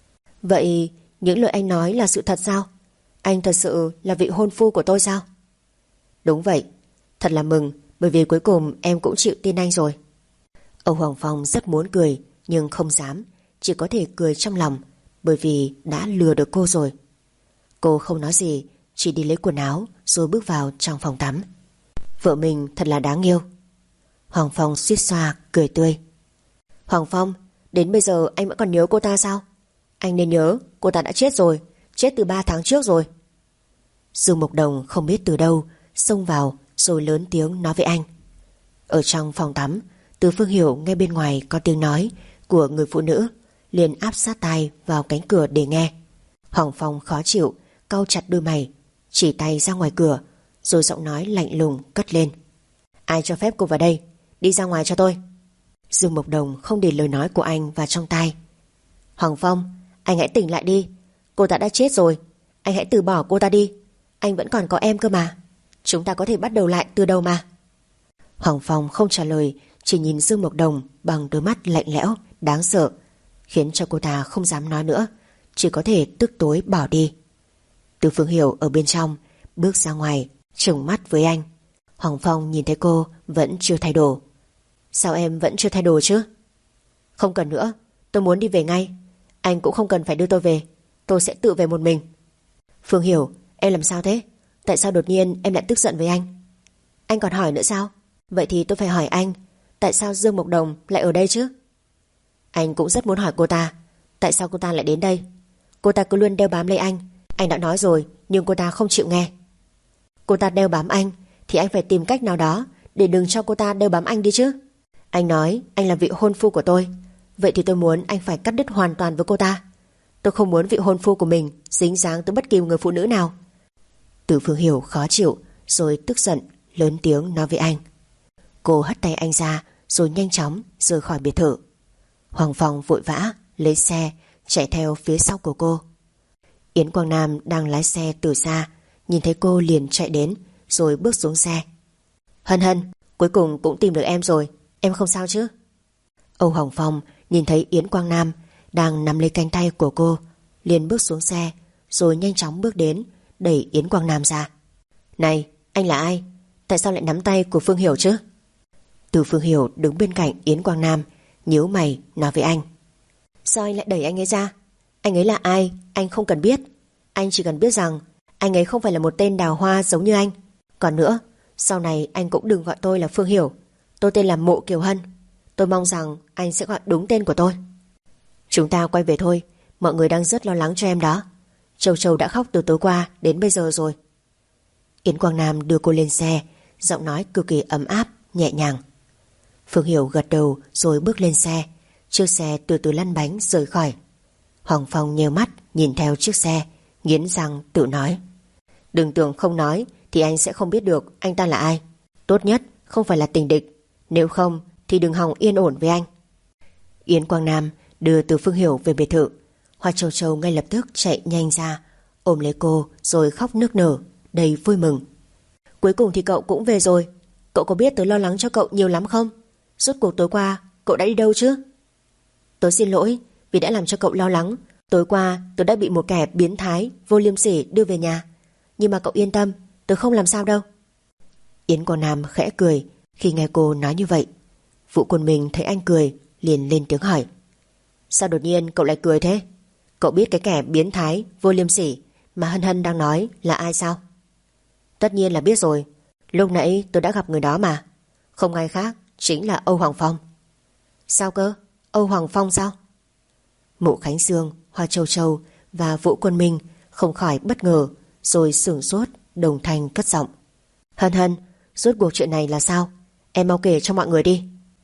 Vậy những lời anh nói là sự thật sao? Anh thật sự là vị hôn phu của tôi sao? Đúng vậy. Thật là mừng, bởi vì cuối cùng em cũng chịu tin anh rồi. Âu Hoàng Phong rất muốn cười nhưng không dám, chỉ có thể cười trong lòng, bởi vì đã lừa được cô rồi. Cô không nói gì, chỉ đi lấy quần áo rồi bước vào trong phòng tắm. Vợ mình thật là đáng yêu. Hoàng Phong suýt xoa cười tươi. Hoàng Phong, đến bây giờ anh vẫn còn nhớ cô ta sao? Anh nên nhớ cô ta đã chết rồi, chết từ ba tháng trước rồi. Dương Mộc Đồng không biết từ đâu xông vào rồi lớn tiếng nói với anh. Ở trong phòng tắm, Từ Phương Hiểu nghe bên ngoài có tiếng nói của người phụ nữ, liền áp sát tai vào cánh cửa để nghe. Hoàng Phong khó chịu, cau chặt đôi mày, chỉ tay ra ngoài cửa, rồi giọng nói lạnh lùng cất lên. Ai cho phép cô vào đây? Đi ra ngoài cho tôi. Dương Mộc Đồng không để lời nói của anh vào trong tai. Hoàng Phong, anh hãy tỉnh lại đi. Cô ta đã chết rồi. Anh hãy từ bỏ cô ta đi. Anh vẫn còn có em cơ mà. Chúng ta có thể bắt đầu lại từ đầu mà. Hoàng Phong không trả lời, chỉ nhìn Dương Mộc Đồng bằng đôi mắt lạnh lẽo, đáng sợ, khiến cho cô ta không dám nói nữa, chỉ có thể tức tối bỏ đi. Từ Phương Hiểu ở bên trong bước ra ngoài, trừng mắt với anh. Hoàng Phong nhìn thấy cô vẫn chưa thay đồ. Sao em vẫn chưa thay đồ chứ? Không cần nữa, tôi muốn đi về ngay. Anh cũng không cần phải đưa tôi về, tôi sẽ tự về một mình. Phương Hiểu, em làm sao thế? Tại sao đột nhiên em lại tức giận với anh? Anh còn hỏi nữa sao? Vậy thì tôi phải hỏi anh, tại sao Dương Mộc Đồng lại ở đây chứ? Anh cũng rất muốn hỏi cô ta, tại sao cô ta lại đến đây? Cô ta cứ luôn đeo bám lấy anh. Anh đã nói rồi, nhưng cô ta không chịu nghe. Cô ta đeo bám anh thì anh phải tìm cách nào đó để đừng cho cô ta đeo bám anh đi chứ. Anh nói anh là vị hôn phu của tôi, vậy thì tôi muốn anh phải cắt đứt hoàn toàn với cô ta. Tôi không muốn vị hôn phu của mình dính dáng tới bất kỳ người phụ nữ nào. Từ Phương Hiểu khó chịu rồi tức giận lớn tiếng nói với anh. Cô hất tay anh ra rồi nhanh chóng rời khỏi biệt thự. Hoàng Phong vội vã lấy xe chạy theo phía sau của cô. Yến Quang Nam đang lái xe từ xa, nhìn thấy cô liền chạy đến rồi bước xuống xe. Hân Hân, cuối cùng cũng tìm được em rồi, em không sao chứ? Âu Hoàng Phong nhìn thấy Yến Quang Nam đang nắm lấy cánh tay của cô, liền bước xuống xe rồi nhanh chóng bước đến đẩy Yến Quang Nam ra. Này, anh là ai? Tại sao lại nắm tay của Phương Hiểu chứ? Từ Phương Hiểu đứng bên cạnh Yến Quang Nam, nhíu mày nói với anh. Sao anh lại đẩy anh ấy ra? Anh ấy là ai? Anh không cần biết. Anh chỉ cần biết rằng anh ấy không phải là một tên đào hoa giống như anh. Còn nữa, sau này anh cũng đừng gọi tôi là Phương Hiểu. Tôi tên là Mộ Kiều Hân. Tôi mong rằng anh sẽ gọi đúng tên của tôi. Chúng ta quay về thôi, mọi người đang rất lo lắng cho em đó. Châu Châu đã khóc từ tối qua đến bây giờ rồi. Yến Quang Nam đưa cô lên xe, giọng nói cực kỳ ấm áp, nhẹ nhàng. Phương Hiểu gật đầu rồi bước lên xe. Chiếc xe từ từ lăn bánh rời khỏi. Hoàng Phong nheo mắt nhìn theo chiếc xe, nghiến răng tự nói. Đừng tưởng không nói thì anh sẽ không biết được anh ta là ai. Tốt nhất không phải là tình địch, nếu không thì đừng hòng yên ổn với anh. Yến Quang Nam đưa Từ Phương Hiểu về biệt thự. Hoa Châu Châu ngay lập tức chạy nhanh ra, ôm lấy cô rồi khóc nức nở, đầy vui mừng. Cuối cùng thì cậu cũng về rồi. Cậu có biết tớ lo lắng cho cậu nhiều lắm không? Rốt cuộc tối qua cậu đã đi đâu chứ? Tớ xin lỗi vì đã làm cho cậu lo lắng. Tối qua tớ đã bị một kẻ biến thái vô liêm sỉ đưa về nhà. Nhưng mà cậu yên tâm, tớ không làm sao đâu. Yến Quang Nam khẽ cười khi nghe cô nói như vậy. Vũ Quân Minh thấy anh cười liền lên tiếng hỏi: Sao đột nhiên cậu lại cười thế? Cậu biết cái kẻ biến thái vô liêm sỉ mà Hân Hân đang nói là ai sao? Tất nhiên là biết rồi. Lúc nãy tôi đã gặp người đó mà. Không ai khác chính là Âu Hoàng Phong. Sao cơ? Âu Hoàng Phong sao? Mộ Khánh Dương, Hoa Châu Châu và Vũ Quân Minh không khỏi bất ngờ, rồi sửng sốt đồng thanh cất giọng: Hân Hân, rốt cuộc chuyện này là sao? Em mau kể cho mọi người đi.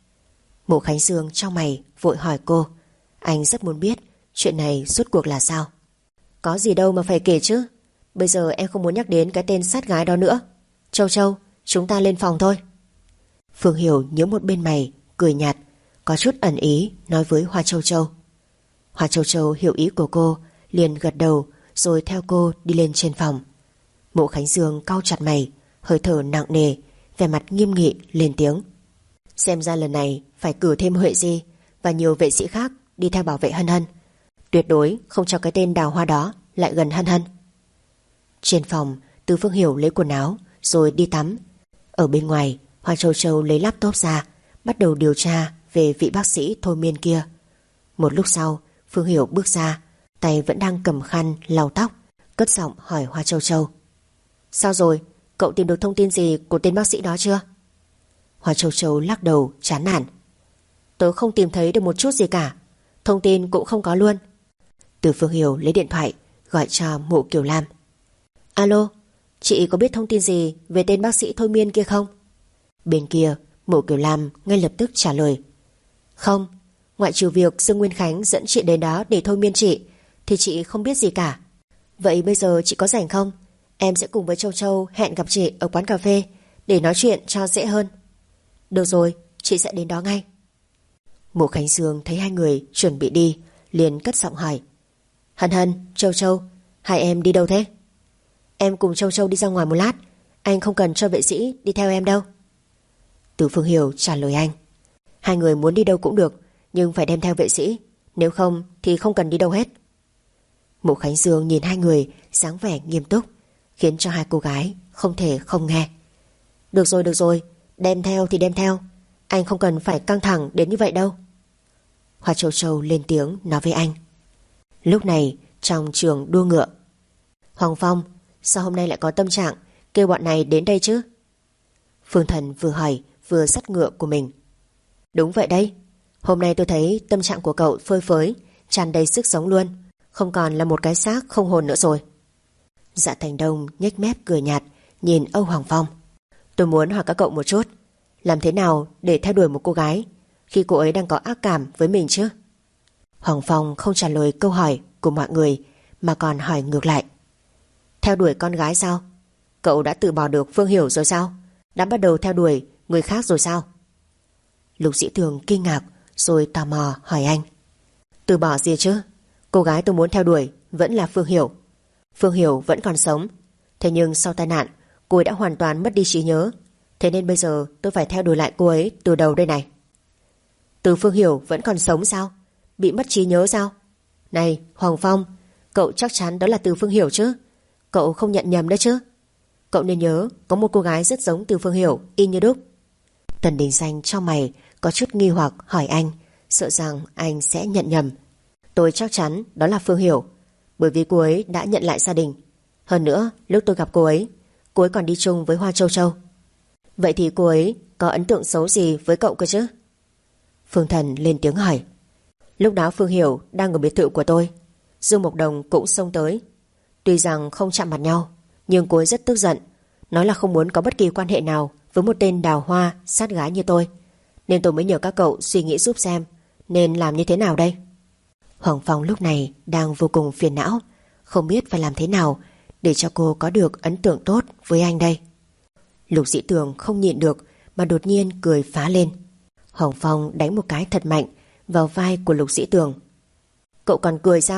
Mộ Khánh Dương trong mày vội hỏi cô. Anh rất muốn biết chuyện này rốt cuộc là sao. Có gì đâu mà phải kể chứ. Bây giờ em không muốn nhắc đến cái tên sát gái đó nữa. Châu Châu, chúng ta lên phòng thôi. Phương Hiểu nhớ một bên mày, cười nhạt, có chút ẩn ý nói với Hoa Châu Châu. Hoa Châu Châu hiểu ý của cô, liền gật đầu rồi theo cô đi lên trên phòng. Mộ Khánh Dương cau chặt mày, hơi thở nặng nề, vẻ mặt nghiêm nghị lên tiếng: Xem ra lần này phải cử thêm Huệ Di và nhiều vệ sĩ khác đi theo bảo vệ Hân Hân. Tuyệt đối không cho cái tên Đào Hoa đó lại gần Hân Hân. Trên phòng, Từ Phương Hiểu lấy quần áo rồi đi tắm. Ở bên ngoài, Hoa Châu Châu lấy laptop ra, bắt đầu điều tra về vị bác sĩ thôi miên kia. Một lúc sau, Phương Hiểu bước ra, tay vẫn đang cầm khăn lau tóc, cất giọng hỏi Hoa Châu Châu: Sao rồi? Cậu tìm được thông tin gì của tên bác sĩ đó chưa? Hoa Châu Châu lắc đầu chán nản: Tớ không tìm thấy được một chút gì cả. Thông tin cũng không có luôn. Từ Phương Hiểu lấy điện thoại gọi cho Mộ Kiều Lam: Alo, chị có biết thông tin gì về tên bác sĩ thôi miên kia không? Bên kia, Mộ Kiều Lam ngay lập tức trả lời: Không, ngoại trừ việc Dương Nguyên Khánh dẫn chị đến đó để thôi miên chị thì chị không biết gì cả. Vậy bây giờ chị có rảnh không? Em sẽ cùng với Châu Châu hẹn gặp chị ở quán cà phê để nói chuyện cho dễ hơn. Được rồi, chị sẽ đến đó ngay. Mộ Khánh Dương thấy hai người chuẩn bị đi, liền cất giọng hỏi: Hân Hân, Châu Châu, hai em đi đâu thế? Em cùng Châu Châu đi ra ngoài một lát, anh không cần cho vệ sĩ đi theo em đâu. Từ Phương Hiểu trả lời anh: Hai người muốn đi đâu cũng được, nhưng phải đem theo vệ sĩ, nếu không thì không cần đi đâu hết. Mộ Khánh Dương nhìn hai người dáng vẻ nghiêm túc, khiến cho hai cô gái không thể không nghe. Được rồi, được rồi, đem theo thì đem theo, anh không cần phải căng thẳng đến như vậy đâu. Hoa Châu Châu lên tiếng nói với anh. Lúc này trong trường đua ngựa: Hoàng Phong, sao hôm nay lại có tâm trạng kêu bọn này đến đây chứ? Phương Thần vừa hỏi vừa dắt ngựa của mình. Đúng vậy đấy, hôm nay tôi thấy tâm trạng của cậu phơi phới, tràn đầy sức sống luôn, không còn là một cái xác không hồn nữa rồi. Dạ Thành Đông nhếch mép cười nhạt nhìn Âu Hoàng Phong. Tôi muốn hỏi các cậu một chút, làm thế nào để theo đuổi một cô gái khi cô ấy đang có ác cảm với mình chứ? Hoàng Phong không trả lời câu hỏi của mọi người mà còn hỏi ngược lại: Theo đuổi con gái sao? Cậu đã từ bỏ được Phương Hiểu rồi sao? Đã bắt đầu theo đuổi người khác rồi sao? Lục Dĩ Tường kinh ngạc rồi tò mò hỏi anh: Từ bỏ gì chứ? Cô gái tôi muốn theo đuổi vẫn là Phương Hiểu. Phương Hiểu vẫn còn sống, thế nhưng sau tai nạn cô ấy đã hoàn toàn mất đi trí nhớ, thế nên bây giờ tôi phải theo đuổi lại cô ấy từ đầu đây này. Từ Phương Hiểu vẫn còn sống sao? Bị mất trí nhớ sao? Này Hoàng Phong, cậu chắc chắn đó là Từ Phương Hiểu chứ? Cậu không nhận nhầm đấy chứ? Cậu nên nhớ có một cô gái rất giống Từ Phương Hiểu y như đúc. Tần Đình Danh trong mày có chút nghi hoặc hỏi anh, sợ rằng anh sẽ nhận nhầm. Tôi chắc chắn đó là Phương Hiểu, bởi vì cô ấy đã nhận lại gia đình. Hơn nữa lúc tôi gặp cô ấy, cô ấy còn đi chung với Hoa Châu Châu. Vậy thì cô ấy có ấn tượng xấu gì với cậu cơ chứ? Phương Thần lên tiếng hỏi. Lúc đó Phương Hiểu đang ở biệt thự của tôi, Dương Mộc Đồng cũng xông tới. Tuy rằng không chạm mặt nhau, nhưng cô ấy rất tức giận, nói là không muốn có bất kỳ quan hệ nào với một tên đào hoa sát gái như tôi. Nên tôi mới nhờ các cậu suy nghĩ giúp xem nên làm như thế nào đây. Hoàng Phong lúc này đang vô cùng phiền não, không biết phải làm thế nào để cho cô có được ấn tượng tốt với anh đây. Lục Dĩ Tường không nhịn được mà đột nhiên cười phá lên. Hoàng Phong đánh một cái thật mạnh vào vai của Lục Dĩ Tường. Cậu còn cười sao?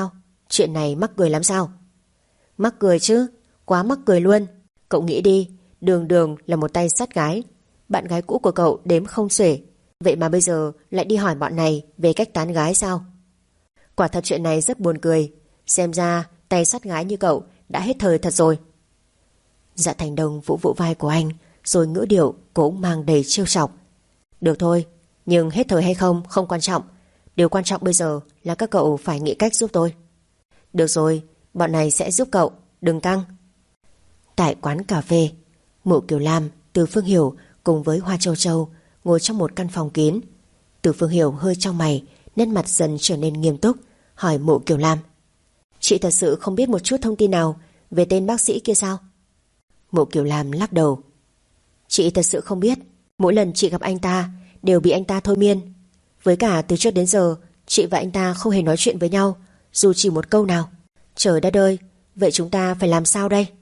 Chuyện này mắc cười lắm sao? Mắc cười chứ, quá mắc cười luôn. Cậu nghĩ đi, Đường Đường là một tay sát gái, bạn gái cũ của cậu đếm không xuể, vậy mà bây giờ lại đi hỏi bọn này về cách tán gái sao? Quả thật chuyện này rất buồn cười. Xem ra tay sát gái như cậu đã hết thời thật rồi. Dạ Thành Đông vỗ vỗ vai của anh, rồi ngữ điệu cũng mang đầy trêu chọc. Được thôi, nhưng hết thời hay không không quan trọng. Điều quan trọng bây giờ là các cậu phải nghĩ cách giúp tôi. Được rồi, bọn này sẽ giúp cậu, đừng căng. Tại quán cà phê, Mộ Kiều Lam, Từ Phương Hiểu cùng với Hoa Châu Châu ngồi trong một căn phòng kín. Từ Phương Hiểu hơi chau mày, nét mặt dần trở nên nghiêm túc, hỏi Mộ Kiều Lam: Chị thật sự không biết một chút thông tin nào về tên bác sĩ kia sao? Mộ Kiều Lam lắc đầu: Chị thật sự không biết. Mỗi lần chị gặp anh ta đều bị anh ta thôi miên. Với cả từ trước đến giờ chị và anh ta không hề nói chuyện với nhau, dù chỉ một câu nào. Trời đất ơi, vậy chúng ta phải làm sao đây?